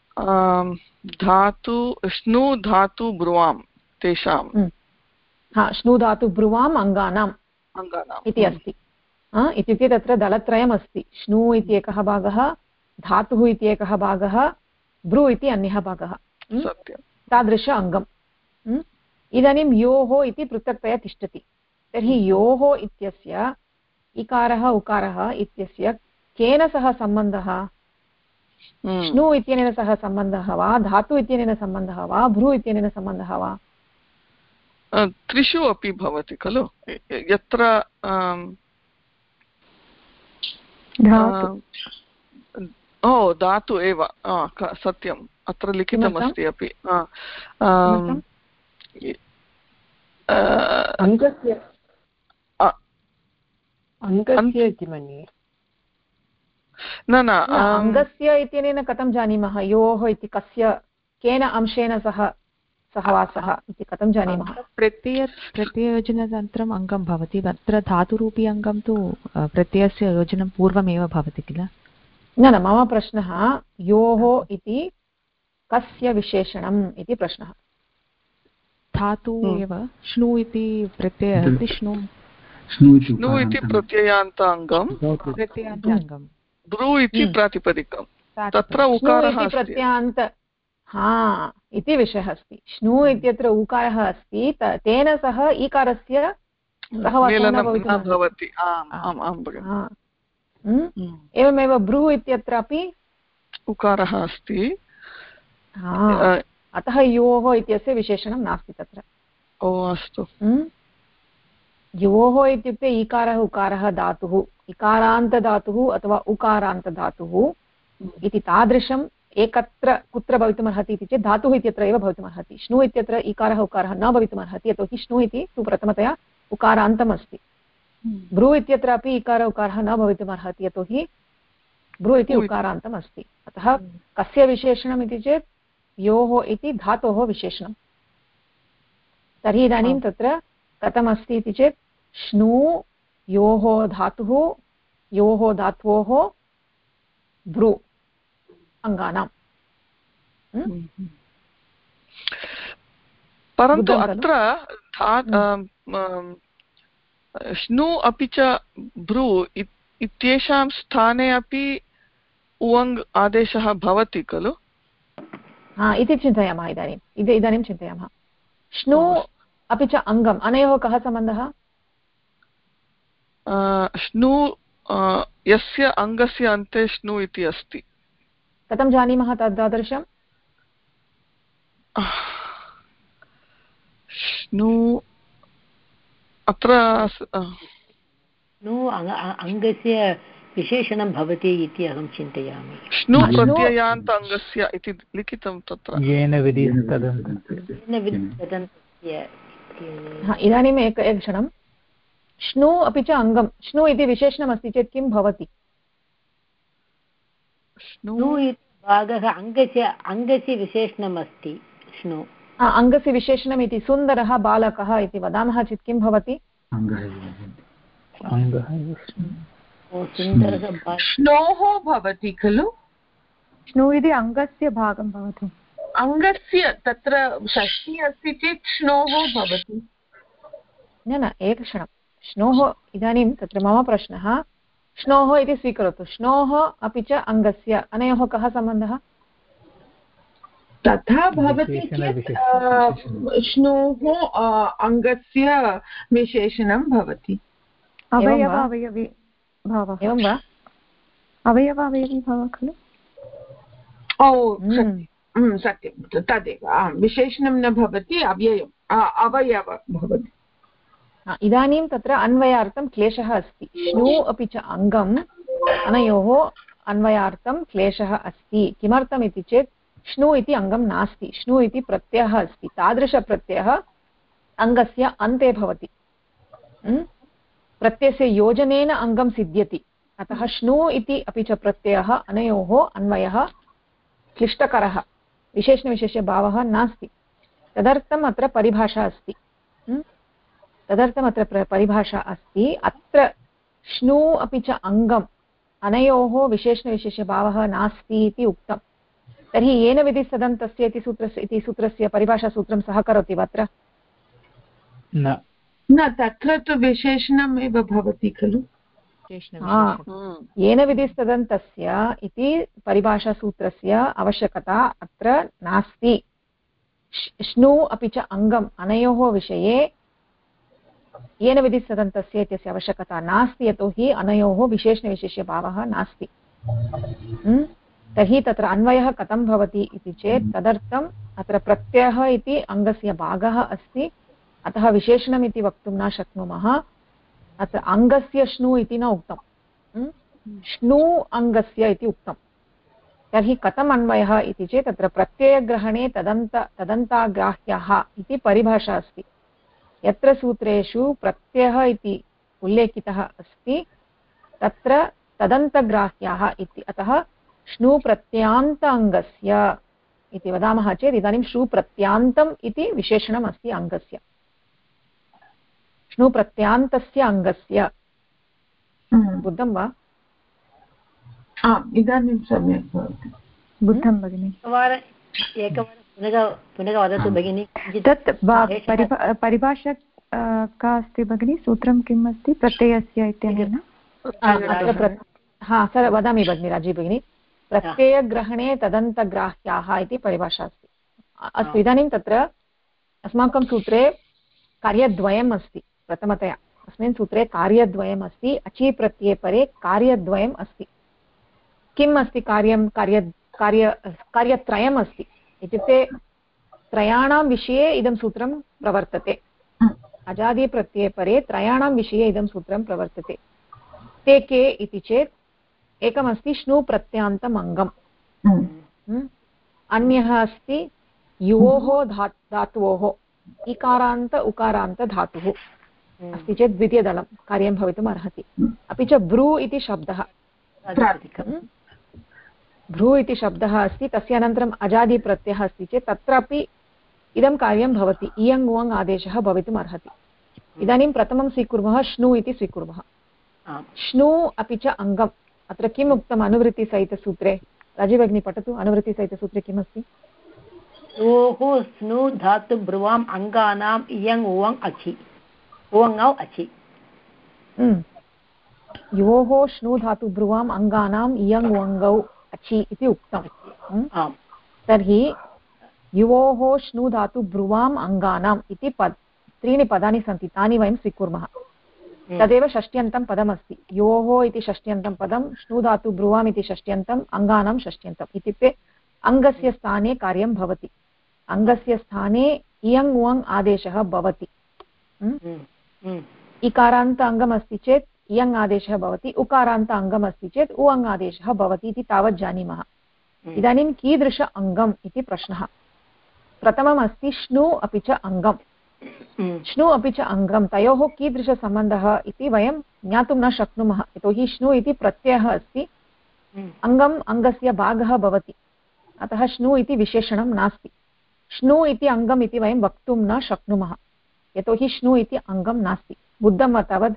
श्नु धातु ब्रुवां तेषां। श्नु धातु ब्रुवाम् अङ्गानाम् इति अस्ति। इत्युक्ते तत्र दलत्रयम् अस्ति। श्नु इति एकः भागः, धातुः इति एकः भागः, ब्रू इति अन्यः भागः। तादृश अङ्गम्। इदानीं योः इति पृथक्तया तिष्ठति। तर्हि योः इत्यस्य इकारः उकारः इत्यस्य केन सह सम्बन्धः? श्नु इत्यनेन सह सम्बन्धः वा धातु इत्यनेन सम्बन्धः वा भ्रू इत्यनेन सम्बन्धः वा त्रिषु अपि भवति खलु यत्र धातु एव सत्यम् अत्र लिखितमस्ति अपि अङ्गस्य इति मन्ये न अङ्गस्य इत्यनेन कथं जानीमः योः इति कस्य केन अंशेन सह सहवासः इति कथं जानीमः प्रत्यययोजनानन्तरम् अङ्गं भवति अत्र धातुरूपी अङ्गं तु प्रत्ययस्य योजनं पूर्वमेव भवति किल न मम प्रश्नः योः इति कस्य विशेषणम् इति प्रश्नः धातु एव श्नु इति प्रत्ययः अस्ति श्नु इति प्रत्ययान्ताङ्गं ब्रू इति प्रातिपदिकं तत्र उकारः प्रत्ययान्त इति विषयः अस्ति श्नु इत्यत्र उकारः अस्ति तेन सह ईकारस्य भवति एवमेव ब्रू इत्यत्रापि उकारः अस्ति अतः योः इत्यस्य विशेषणं नास्ति तत्र अस्तु योः इत्युक्ते ईकारः उकारः धातुः इकारान्तधातुः अथवा उकारान्तधातुः इति तादृशम् एकत्र कुत्र भवितुमर्हति इति चेत् धातुः इत्यत्र एव भवितुमर्हति श्नु इत्यत्र ईकारः उकारः न भवितुमर्हति यतोहि श्नु इति तु प्रथमतया उकारान्तम् अस्ति भ्रू इत्यत्रापि ईकार उकारः न भवितुमर्हति यतोहि भ्रू इति उकारान्तम् अस्ति अतः कस्य विशेषणम् इति चेत् योः इति धातोः विशेषणं तर्हि इदानीं तत्र कथमस्ति इति चेत् श्नु योः धातुः योः धात्वोः भ्रू अङ्गानां परन्तु अत्र श्नु अपि च भ्रू इत्येषां स्थाने अपि उवङ् आदेशः भवति खलु इति चिन्तयामः इदानीं चिन्तयामः श्नु अपि च अङ्गम् अनयोः कः सम्बन्धः श्नु यस्य अङ्गस्य अन्ते श्नु इति अस्ति कथं जानीमः तदादृशम् श्नु अत्र अङ्गस्य विशेषणं भवति इति अहं चिन्तयामि श्नु प्रत्ययान्त अङ्गस्य इति लिखितं तत्र येन इदानीम् एकक्षणं श्नु अपि च अङ्गं श्नु इति विशेषणमस्ति चेत् किं भवति श्नु इति भागः अङ्गस्य विशेषणम् अस्ति श्नु अङ्गस्य विशेषणम् इति सुन्दरः बालकः इति वदामः चेत् किं भवति श्नोः भवति खलु श्नु इति अङ्गस्य भागं भवति अङ्गस्य तत्र षष्ठी अस्ति चेत् श्नोः भवति न एकक्षणं श्नोः इदानीं तत्र मम प्रश्नः श्नोः इति स्वीकरोतु श्नोः अपि च अङ्गस्य अनयोः कः सम्बन्धः तथा भवति चेत् श्नोः अङ्गस्य विशेषणं भवति अवयव अवयवी भावः एवं वा अवयव अवयवी भावः खलु सत्यं तदेव विशेषणं न भवति अवयव भवति इदानीं तत्र अन्वयार्थं क्लेशः अस्ति श्नु अपि च अङ्गम् अनयोः अन्वयार्थं क्लेशः अस्ति किमर्थम् इति चेत् श्नु इति अङ्गं नास्ति श्नु इति प्रत्ययः अस्ति तादृशप्रत्ययः अङ्गस्य अन्ते भवति प्रत्ययस्य योजनेन अङ्गं सिद्ध्यति अतः श्नु इति अपि च प्रत्ययः अनयोः अन्वयः क्लिष्टकरः विशेषणविशेष्यभावः नास्ति तदर्थम् अत्र परिभाषा अस्ति परिभाषा अस्ति अत्र श्नु अपि च अङ्गम् अनयोः विशेषणविशेष्यभावः नास्ति इति उक्तं तर्हि येन विधिस्तदन्तस्य इति सूत्रस्य परिभाषासूत्रं सहकरोति वा अत्र न तत्र तु विशेषणम् एव भवति खलु येन विधिस्तदन्तस्य इति परिभाषासूत्रस्य आवश्यकता अत्र नास्ति श्नु अपि च अङ्गम् अनयोः विषये येन विधिस्तदन्तस्य इत्यस्य आवश्यकता नास्ति यतोहि अनयोः विशेषणविशेष्यभावः नास्ति तर्हि तत्र अन्वयः कथं भवति इति चेत् तदर्थम् अत्र प्रत्ययः इति अङ्गस्य भागः अस्ति, अतः विशेषणम् इति वक्तुं न शक्नुमः। अत्र अङ्गस्य श्नु इति न उक्तं, श्नु अङ्गस्य इति उक्तं। तर्हि कथम् अन्वयः इति चेत् तत्र प्रत्ययग्रहणे तदन्ताग्राह्यः इति परिभाषा अस्ति। यत्र सूत्रेषु प्रत्ययः इति उल्लेखितः अस्ति तत्र तदन्तग्राह्याः इति, अतः श्नु प्रत्यान्त अङ्गस्य इति वदामः चेत् इदानीं श्नु प्रत्यान्तम् इति विशेषणम् अस्ति अङ्गस्य, श्नु प्रत्यान्तस्य अङ्गस्य। बुद्धं वा? इदानीं सम्यक् भवति। बुद्धं भगिनि। एकवारं पुनः वदतु भगिनि। तत् परिभाषा का अस्ति भगिनि? सूत्रं किम् अस्ति प्रत्ययस्य इत्यनेन? हा सर वदामि भगिनि राजी भगिनि। प्रत्ययग्रहणे तदन्तग्राह्याः इति परिभाषा अस्ति। अस्तु, इदानीं तत्र अस्माकं सूत्रे कार्यद्वयम् अस्ति। प्रथमतया अस्मिन् सूत्रे कार्यद्वयम् अस्ति, अचि प्रत्यये परे कार्यद्वयम् अस्ति। किम् अस्ति कार्यं? कार्यत्रयम् अस्ति, इत्युक्ते त्रयाणां विषये इदं सूत्रं प्रवर्तते। अजादि प्रत्यये परे त्रयाणां विषये इदं सूत्रं प्रवर्तते। ते के इति चेत् एकमस्ति श्नु प्रत्यान्तम् अङ्गम्, अन्यः अस्ति युवोः धातोः इकारान्त उकारान्त धातुः अस्ति चेत् द्वितीयदलं कार्यं भवितुम् अर्हति। अपि च भ्रू इति शब्दः, भ्रू इति शब्दः अस्ति, तस्य अनन्तरम् अजादि प्रत्ययः अस्ति चेत् तत्रापि इदं कार्यं भवति, इयङ् उवङ् आदेशः भवितुम् अर्हति। इदानीं प्रथमं स्वीकुर्मः, श्नु इति स्वीकुर्मः। श्नु अपि च अङ्गम्, अत्र किम् उक्तम् अनुवृत्तिसहितसूत्रे? राजीभगिनी पठतु, अनुवृत्तिसहितसूत्रे किम् अस्ति? योः स्नु धातु ब्रुवाम् अङ्गानाम् इयङ् उवङ् अचि, उवङौ अचि। योः श्नु धातु ब्रुवाम् अङ्गानाम् इयङ् उवङ्गौ अचि इति उक्तं। तर्हि युवोः श्नु धातु ब्रुवाम् अङ्गानाम् इति त्रीणि पदानि सन्ति, तानि वयं स्वीकुर्मः। तदेव षष्ट्यन्तं पदमस्ति। योः इति षष्ट्यन्तं पदं, श्नु धातु ब्रुवाम् इति षष्ट्यन्तम्, अङ्गानां षष्ट्यन्तम्, इत्युक्ते अङ्गस्य स्थाने कार्यं भवति। अङ्गस्य स्थाने इयङ् उवङ् आदेशः भवति। इकारान्त अङ्गम् अस्ति चेत् इयङ् आदेशः भवति, उकारान्त अङ्गम् अस्ति चेत् उवङ् आदेशः भवति इति तावत् जानीमः। इदानीं कीदृश अङ्गम् इति प्रश्नः। प्रथमम् अस्ति श्नु अपि च अङ्गम्। श्नु अपि च अङ्गं, तयोः कीदृशसम्बन्धः इति वयं ज्ञातुं न शक्नुमः, यतोहि श्नु इति प्रत्ययः अस्ति, अङ्गम् अङ्गस्य भागः भवति, अतः श्नु इति विशेषणं नास्ति। श्नु इति अङ्गम् इति वयं वक्तुं न शक्नुमः, यतोहि श्नु इति अङ्गं नास्ति। बुद्धं वा तावद्?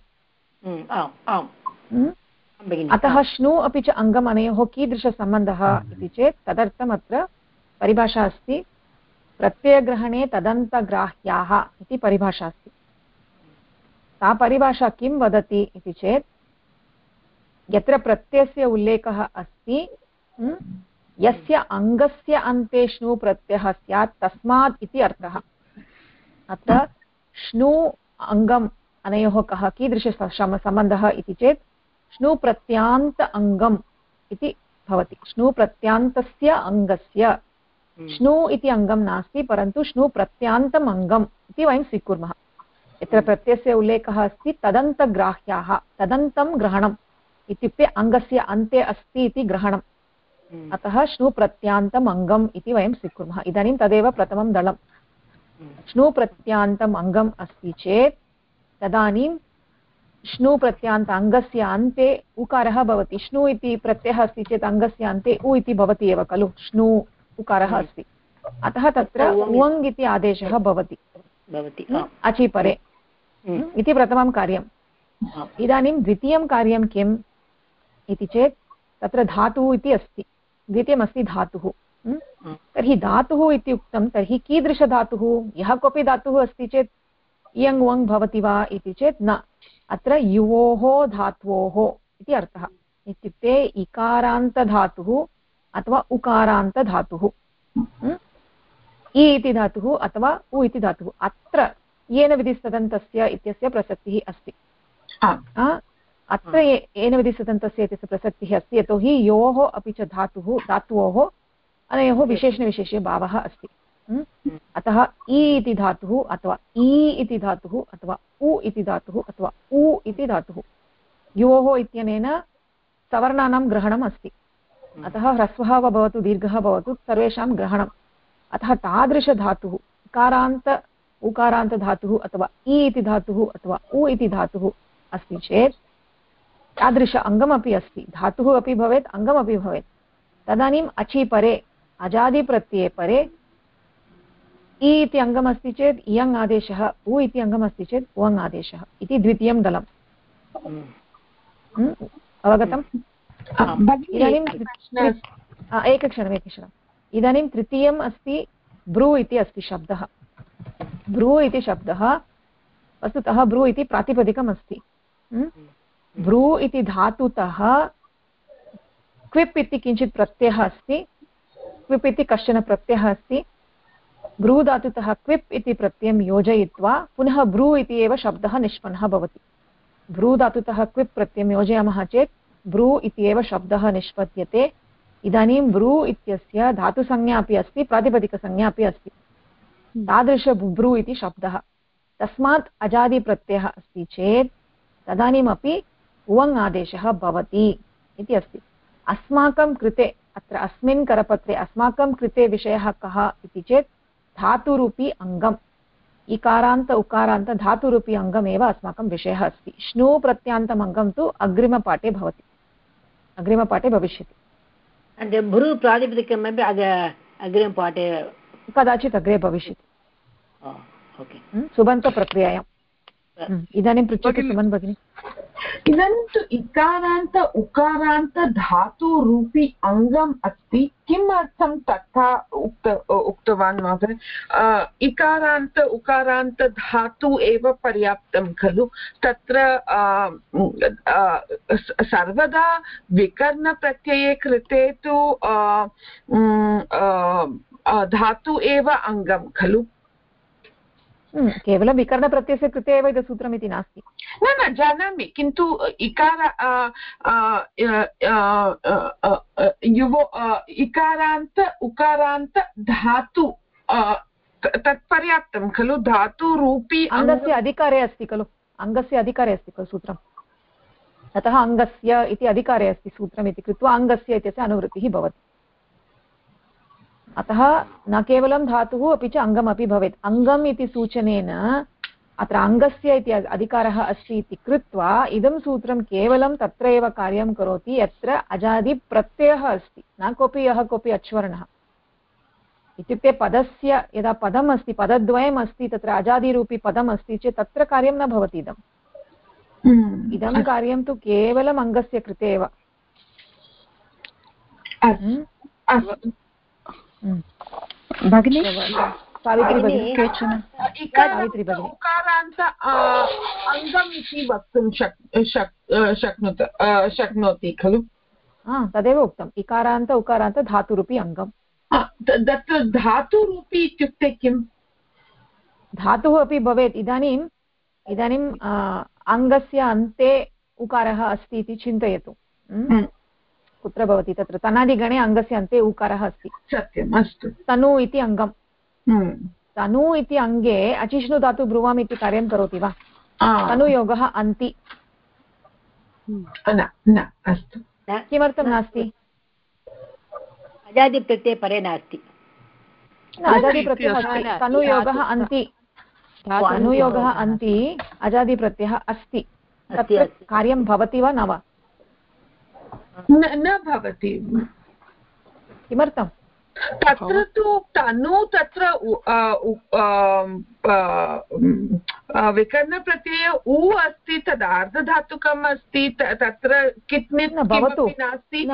अतः श्नु अपि च अङ्गम् अनयोः कीदृशसम्बन्धः इति चेत् तदर्थम् अत्र परिभाषा अस्ति, प्रत्ययग्रहणे तदन्तग्राह्याः इति परिभाषा अस्ति। सा परिभाषा किं वदति इति चेत् यत्र प्रत्ययस्य उल्लेखः अस्ति, यस्य अङ्गस्य अन्ते श्नु प्रत्ययः स्यात् तस्मात् इति अर्थः। अत्र श्नु अङ्गम् अनयोः कः कीदृशसम्बन्धः इति चेत् श्नु प्रत्यान्त अङ्गम् इति भवति। श्नु प्रत्यान्तस्य अङ्गस्य, श्नु इति अङ्गं नास्ति परन्तु श्नु प्रत्यान्तम् अङ्गम् इति वयं स्वीकुर्मः। यत्र प्रत्ययस्य उल्लेखः अस्ति तदन्तग्राह्याः, तदन्तं ग्रहणम् इत्युक्ते अङ्गस्य अन्ते अस्ति इति ग्रहणम्, अतः श्नु प्रत्यान्तम् अङ्गम् इति वयं स्वीकुर्मः। इदानीं तदेव प्रथमं दलं। श्नु प्रत्यान्तम् अङ्गम् अस्ति चेत् तदानीं श्नु प्रत्यान्त अङ्गस्य अन्ते उकारः भवति। श्नु इति प्रत्ययः अस्ति चेत् अङ्गस्य अन्ते उ इति भवति एव खलु, श्नु उकारः अस्ति, अतः तत्र उवङ् इति आदेशः भवति अचि परे इति प्रथमं कार्यम्। इदानीं द्वितीयं कार्यं किम् इति चेत् तत्र धातुः इति अस्ति, द्वितीयमस्ति धातुः। तर्हि धातुः इति उक्तं, तर्हि कीदृशधातुः? यः कोऽपि धातुः अस्ति चेत् इयङ् उवङ् भवति वा इति चेत् न, अत्र युवोः धात्वोः इति अर्थः। इत्युक्ते इकारान्तधातुः अथवा उकारान्तधातुः, इ इति धातुः अथवा उ इति धातुः। अत्र येन विधिस्तदन्तस्य इत्यस्य प्रसक्तिः अस्ति। अत्र येन विधिसदन्तस्य इत्यस्य प्रसक्तिः अस्ति यतोहि योः अपि च धातोः अनयोः विशेषणविशेषे भावः अस्ति। अतः इ इति धातुः अथवा इ इति धातुः अथवा उ इति धातुः अथवा उ इति धातुः योः इत्यनेन सवर्णानां ग्रहणम् अस्ति। अतः ह्रस्वः वा भवतु दीर्घः भवतु सर्वेषां ग्रहणम्। अतः तादृशधातुः इकारान्त उकारान्तधातुः अथवा इ इति धातुः अथवा उ इति धातुः अस्ति चेत् तादृश अङ्गमपि अस्ति, धातुः अपि भवेत् अङ्गमपि भवेत्। तदानीम् अचि परे अजादिप्रत्यये परे इ इति अङ्गमस्ति चेत् इयङ् आदेशः, उ इति अङ्गमस्ति चेत् उवङ् आदेशः इति द्वितीयं दलम्। अवगतम्? इदानीं एकक्षणम् इदानीं तृतीयम् अस्ति ब्रू इति अस्ति शब्दः। ब्रू इति शब्दः वस्तुतः ब्रू इति प्रातिपदिकम् अस्ति। ब्रू इति धातुतः क्विप् इति किञ्चित् प्रत्ययः अस्ति, क्विप् इति कश्चन प्रत्ययः अस्ति। ब्रू धातुतः क्विप् इति प्रत्ययं योजयित्वा पुनः ब्रू इति एव शब्दः निष्पन्नः भवति। ब्रू धातुतः क्विप् प्रत्ययं योजयामः चेत् ब्रू इति एव शब्दः निष्पद्यते। इदानीं ब्रू इत्यस्य धातुसंज्ञा अपि अस्ति, प्रातिपदिकसंज्ञा अपि अस्ति। तादृश ब्रू इति शब्दः। तस्मात् अजादिप्रत्ययः अस्ति चेत् तदानीमपि उवङ् आदेशः भवति इति अस्ति। अस्माकं कृते अत्र अस्मिन् करपत्रे अस्माकं कृते विषयः कः इति चेत् धातुरूपी अङ्गम्। इकारान्त उकारान्त धातुरूपी अङ्गमेव अस्माकं विषयः अस्ति। श्नु प्रत्यान्तम् अङ्गं तु अग्रिमपाठे भवति, अग्रिमपाठे भविष्यति। भ्रू प्रातिपदिकमपि अग्रिमपाठे कदाचित् अग्रे भविष्यति सुबन्तप्रक्रियायाम्। इदानीं पृच्छतु सुमन् भगिनी। इदानीं तु इकारान्त उकारान्त धातुरूपी अङ्गम् अस्ति, किमर्थं तथा उक्तवान् महोदय? इकारान्त उकारान्त धातु एव पर्याप्तं खलु? तत्र सर्वदा विकरणप्रत्यये कृते तु धातु एव अङ्गं खलु? केवलं विकरणप्रत्ययस्य कृते एव इदं सूत्रमिति नास्ति। न जानामि, किन्तु इकारान्त उकारान्त धातु तत् पर्याप्तं खलु? धातुरूपी अङ्गस्य अधिकारे अस्ति खलु, अङ्गस्य अधिकारे अस्ति खलु सूत्रम्। अतः अङ्गस्य इति अधिकारे अस्ति सूत्रम् इति कृत्वा अङ्गस्य इत्यस्य अनुवृत्तिः भवति। अतः न केवलं धातुः अपि च अङ्गमपि भवेत्। अङ्गम् इति सूचनेन अत्र अङ्गस्य इति अधिकारः अस्ति इति कृत्वा इदं सूत्रं केवलं तत्र एव कार्यं करोति यत्र अजादिप्रत्ययः अस्ति, न कोऽपि अच्वर्णः। इत्युक्ते पदस्य यदा पदम् अस्ति, पदद्वयम् अस्ति, तत्र अजादिरूपी पदम् अस्ति चेत् तत्र कार्यं न भवति। इदं कार्यं तु केवलम् अङ्गस्य कृते एव। भगिनी सावित्री भगिनी उकारान्त अङ्गम् इति वक्तुं शक्नोति खलु? तदेव उक्तम्, इकारान्त उकारान्त धातुरूपी अङ्गम्। तत्र धातुरूपी इत्युक्ते किम्? धातुः अपि भवेत्। इदानीम् अङ्गस्य अन्ते उकारः अस्ति इति चिन्तयतु। कुत्र भवति? तत्र तनादिगणे अङ्गस्य अन्ते उकारः अस्ति। सत्यम्, अस्तु। तनु इति अङ्गम्। तनु इति अङ्गे अचिष्णु धातु ब्रुवाम् इति कार्यं करोति वा? तनुयोगः अन्ति। अस्तु। किमर्थं नास्ति? अजादिप्रत्यये परे नास्ति। अजादिप्रत्ययः अस्ति, तनुयोगः अन्ति। तनुयोगः अन्ति, अजादिप्रत्ययः अस्ति। तत्र कार्यं भवति वा न वा? न भवति। किमर्थं? तत्र तु तनु तत्र विकरणप्रत्यये उ अस्ति, तद् अर्धधातुकम् अस्ति, तत्र कित्नित् किमपि नास्ति।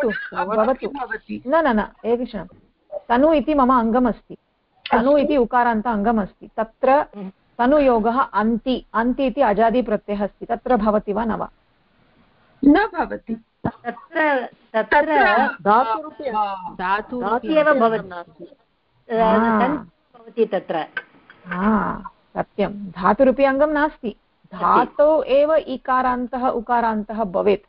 न एकक्षणं। तनु इति मम अङ्गम् अस्ति, तनु इति उकारान्त अङ्गम् अस्ति, तत्र तनुयोगः अन्ति। अन्ति इति अजादिप्रत्ययः अस्ति, तत्र भवति वा न वा? न भवति। तत्र धातु एव भवति तत्र। सत्यं, धातुरूपी अङ्गं नास्ति, धातौ एव इकारान्तः उकारान्तः भवेत्।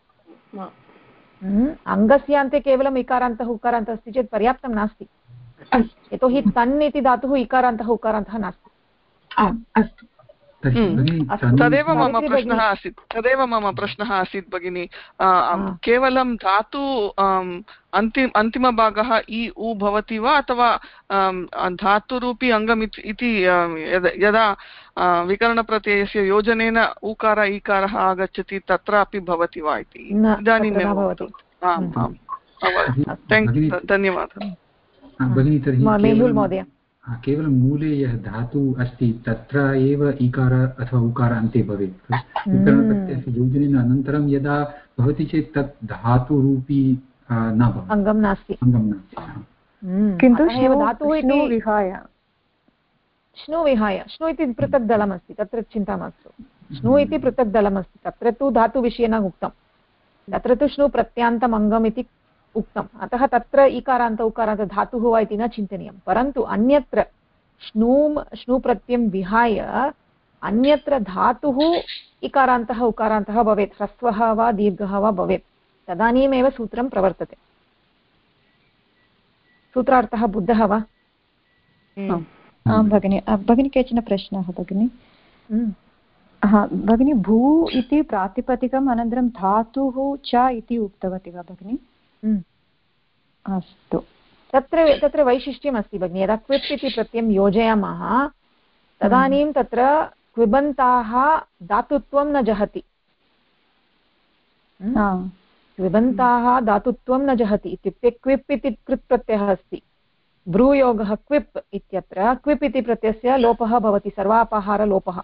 अङ्गस्य अन्ते केवलम् इकारान्तः उकारान्तः अस्ति चेत् पर्याप्तं नास्ति, यतोहि तन् इति धातुः इकारान्तः उकारान्तः नास्ति। तदेव मम प्रश्नः आसीत् भगिनि। केवलं धातु अन्तिमभागः इ उ भवति वा अथवा धातुरूपी अङ्गम् इति यदा विकरणप्रत्ययस्य योजनेन उकार ईकारः आगच्छति तत्रापि भवति वा इति इदानीमेव धन्यवादः भगिनी। केवलं मूले यः धातु अस्ति तत्र एव इकार अथवा उकार अन्ते भवेत्। विकरणप्रत्ययस्य योजनेन अनन्तरं यदा भवति चेत् तत् धातुरूपी न भवति, अङ्गं नास्ति। किन्तु श्नु विहाय श्नु इति पृथक् दलमस्ति, तत्र चिन्ता मास्तु। श्नु इति पृथक् दलमस्ति, तत्र तु धातुविषये न उक्तं, तत्र तु श्नु प्रत्यान्तम् अङ्गम् इति उक्तम्। अतः तत्र इकारान्त उकारान्त धातुः वा इति न चिन्तनीयं। परन्तु अन्यत्र श्नु प्रत्ययं विहाय अन्यत्र धातुः इकारान्तः उकारान्तः भवेत्, ह्रस्वः वा दीर्घः वा भवेत्, तदानीमेव सूत्रं प्रवर्तते। सूत्रार्थः बुद्धः वा? आं भगिनि। भगिनि केचन प्रश्नाः भगिनि। भगिनि भू इति प्रातिपदिकम् अनन्तरं धातुः च इति उक्तवती वा भगिनि? अस्तु, तत्र वैशिष्ट्यम् अस्ति भगिनि। यदा क्विप् इति प्रत्ययं योजयामः तदानीं तत्र क्विबन्ताः धातुत्वं न जहति। क्विबन्ताः धातुत्वं न जहति इत्युक्ते क्विप् इति कृत् प्रत्ययः अस्ति, भ्रूयोगः क्विप् इत्यत्र क्विप् इति प्रत्ययस्य लोपः भवति, सर्वापहारलोपः।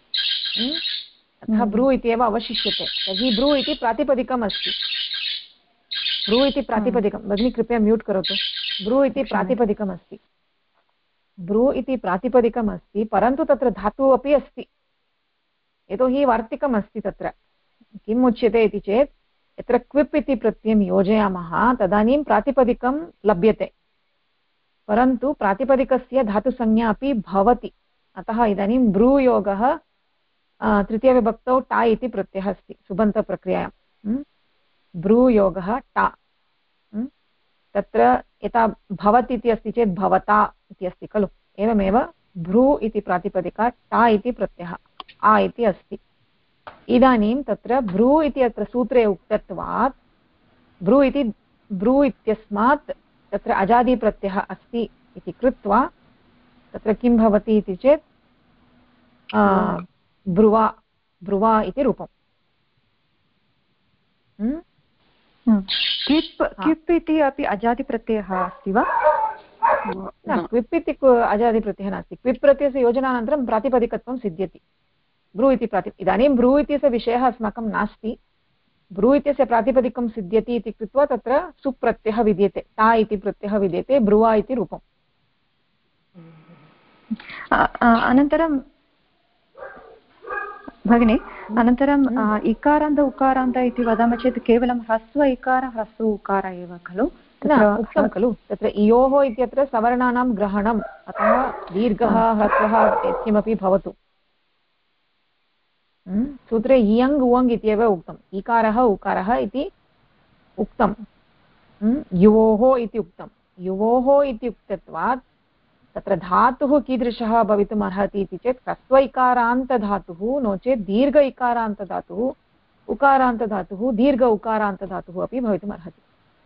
अतः भ्रू इत्येव अवशिष्यते। तर्हि भ्रू इति प्रातिपदिकम् अस्ति। भ्रू इति प्रातिपदिकं, भगिनी कृपया म्यूट् करोतु। भ्रू इति प्रातिपदिकम् अस्ति, भ्रू इति प्रातिपदिकम् अस्ति, परन्तु तत्र धातुः अपि अस्ति, यतोहि वार्तिकम् अस्ति। तत्र किम् उच्यते इति चेत् यत्र क्विप् इति प्रत्ययं योजयामः तदानीं प्रातिपदिकं लभ्यते, परन्तु प्रातिपदिकस्य धातुसंज्ञा अपि भवति। अतः इदानीं भ्रूयोगः तृतीयविभक्तौ टा इति प्रत्ययः अस्ति सुबन्तप्रक्रियायां। भ्रूयोगः टा, तत्र यथा भवति इति अस्ति चेत् भवता इति अस्ति खलु, एवमेव भ्रू इति प्रातिपदिका, टा इति प्रत्ययः, आ इति अस्ति। इदानीं तत्र भ्रू इति अत्र सूत्रे उक्तत्वात् भ्रू इत्यस्मात् तत्र अजादिप्रत्ययः अस्ति इति कृत्वा तत्र किं भवति इति चेत् ब्रुवा इति रूपम्। क्विप् इति अपि अजादिप्रत्ययः अस्ति वा? न, क्विप् इति अजादिप्रत्ययः नास्ति। क्विप् प्रत्ययस्य योजनानन्तरं प्रातिपदिकत्वं सिद्ध्यति। ब्रू इति इदानीं ब्रू इत्यस्य विषयः अस्माकं नास्ति। ब्रू इत्यस्य प्रातिपदिकं सिद्ध्यति इति कृत्वा तत्र सुप्रत्ययः विद्यते, टा इति प्रत्ययः विद्यते, ब्रुवा इति रूपम्। अनन्तरं भगिनि, अनन्तरम् इकारान्त उकारान्त इति वदामः चेत् केवलं ह्रस्व इकार ह्रस्व उकार एव खलु? उक्तं खलु, तत्र इयोः इत्यत्र सवर्णानां ग्रहणम्, अतः दीर्घः ह्रस्वः यत्किमपि भवतु। सूत्रे इयङ् उवङ् इत्येव उक्तम्, इकारः उकारः इति उक्तं, युवोः इति उक्तं। युवोः इति उक्तत्वात् तत्र धातुः कीदृशः भवितुम् अर्हति इति चेत् ह्रस्व इकारान्तधातुः, नो चेत् दीर्घ इकारान्तधातुः, उकारान्तधातुः, दीर्घ उकारान्तधातुः अपि भवितुम् अर्हति।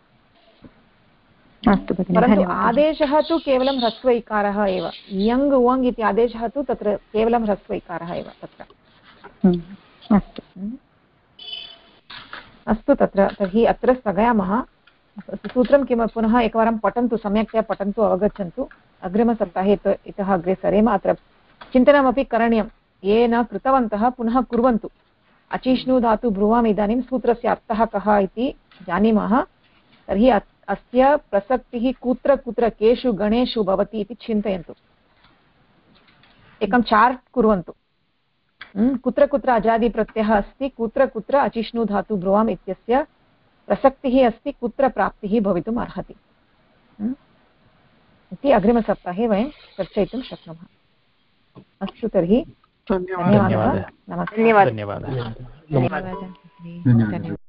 परन्तु आदेशः तु केवलं ह्रस्व इकारः एव। इयङ् उवङ् इति आदेशः तु तत्र केवलं ह्रस्व इकारः एव तत्र। अस्तु, तर्हि अत्र स्थगयामः। सूत्रं किं पुनः एकवारं पठन्तु, सम्यक्तया पठन्तु, अवगच्छन्तु। अग्रिमसप्ताहे इतः अग्रे सरेम। अत्र चिन्तनमपि करणीयं, ये न कृतवन्तः पुनः कुर्वन्तु। अचिष्णु धातु ब्रुवाम् इदानीं सूत्रस्य अर्थः कः इति जानीमः। तर्हि अस्य प्रसक्तिः कुत्र कुत्र केषु गणेषु भवति इति चिन्तयन्तु। एकं चार्ट् कुर्वन्तु, कुत्र कुत्र अजादिप्रत्ययः अस्ति, कुत्र कुत्र अचिष्णु धातु ब्रुवाम् इत्यस्य प्रसक्तिः अस्ति, कुत्र प्राप्तिः भवितुम् अर्हति इति अग्रिमसप्ताहे वयं चर्चयितुं शक्नुमः। अस्तु, तर्हि धन्यवादः धन्यवादः धन्यवादः धन्यवादः धन्यवादः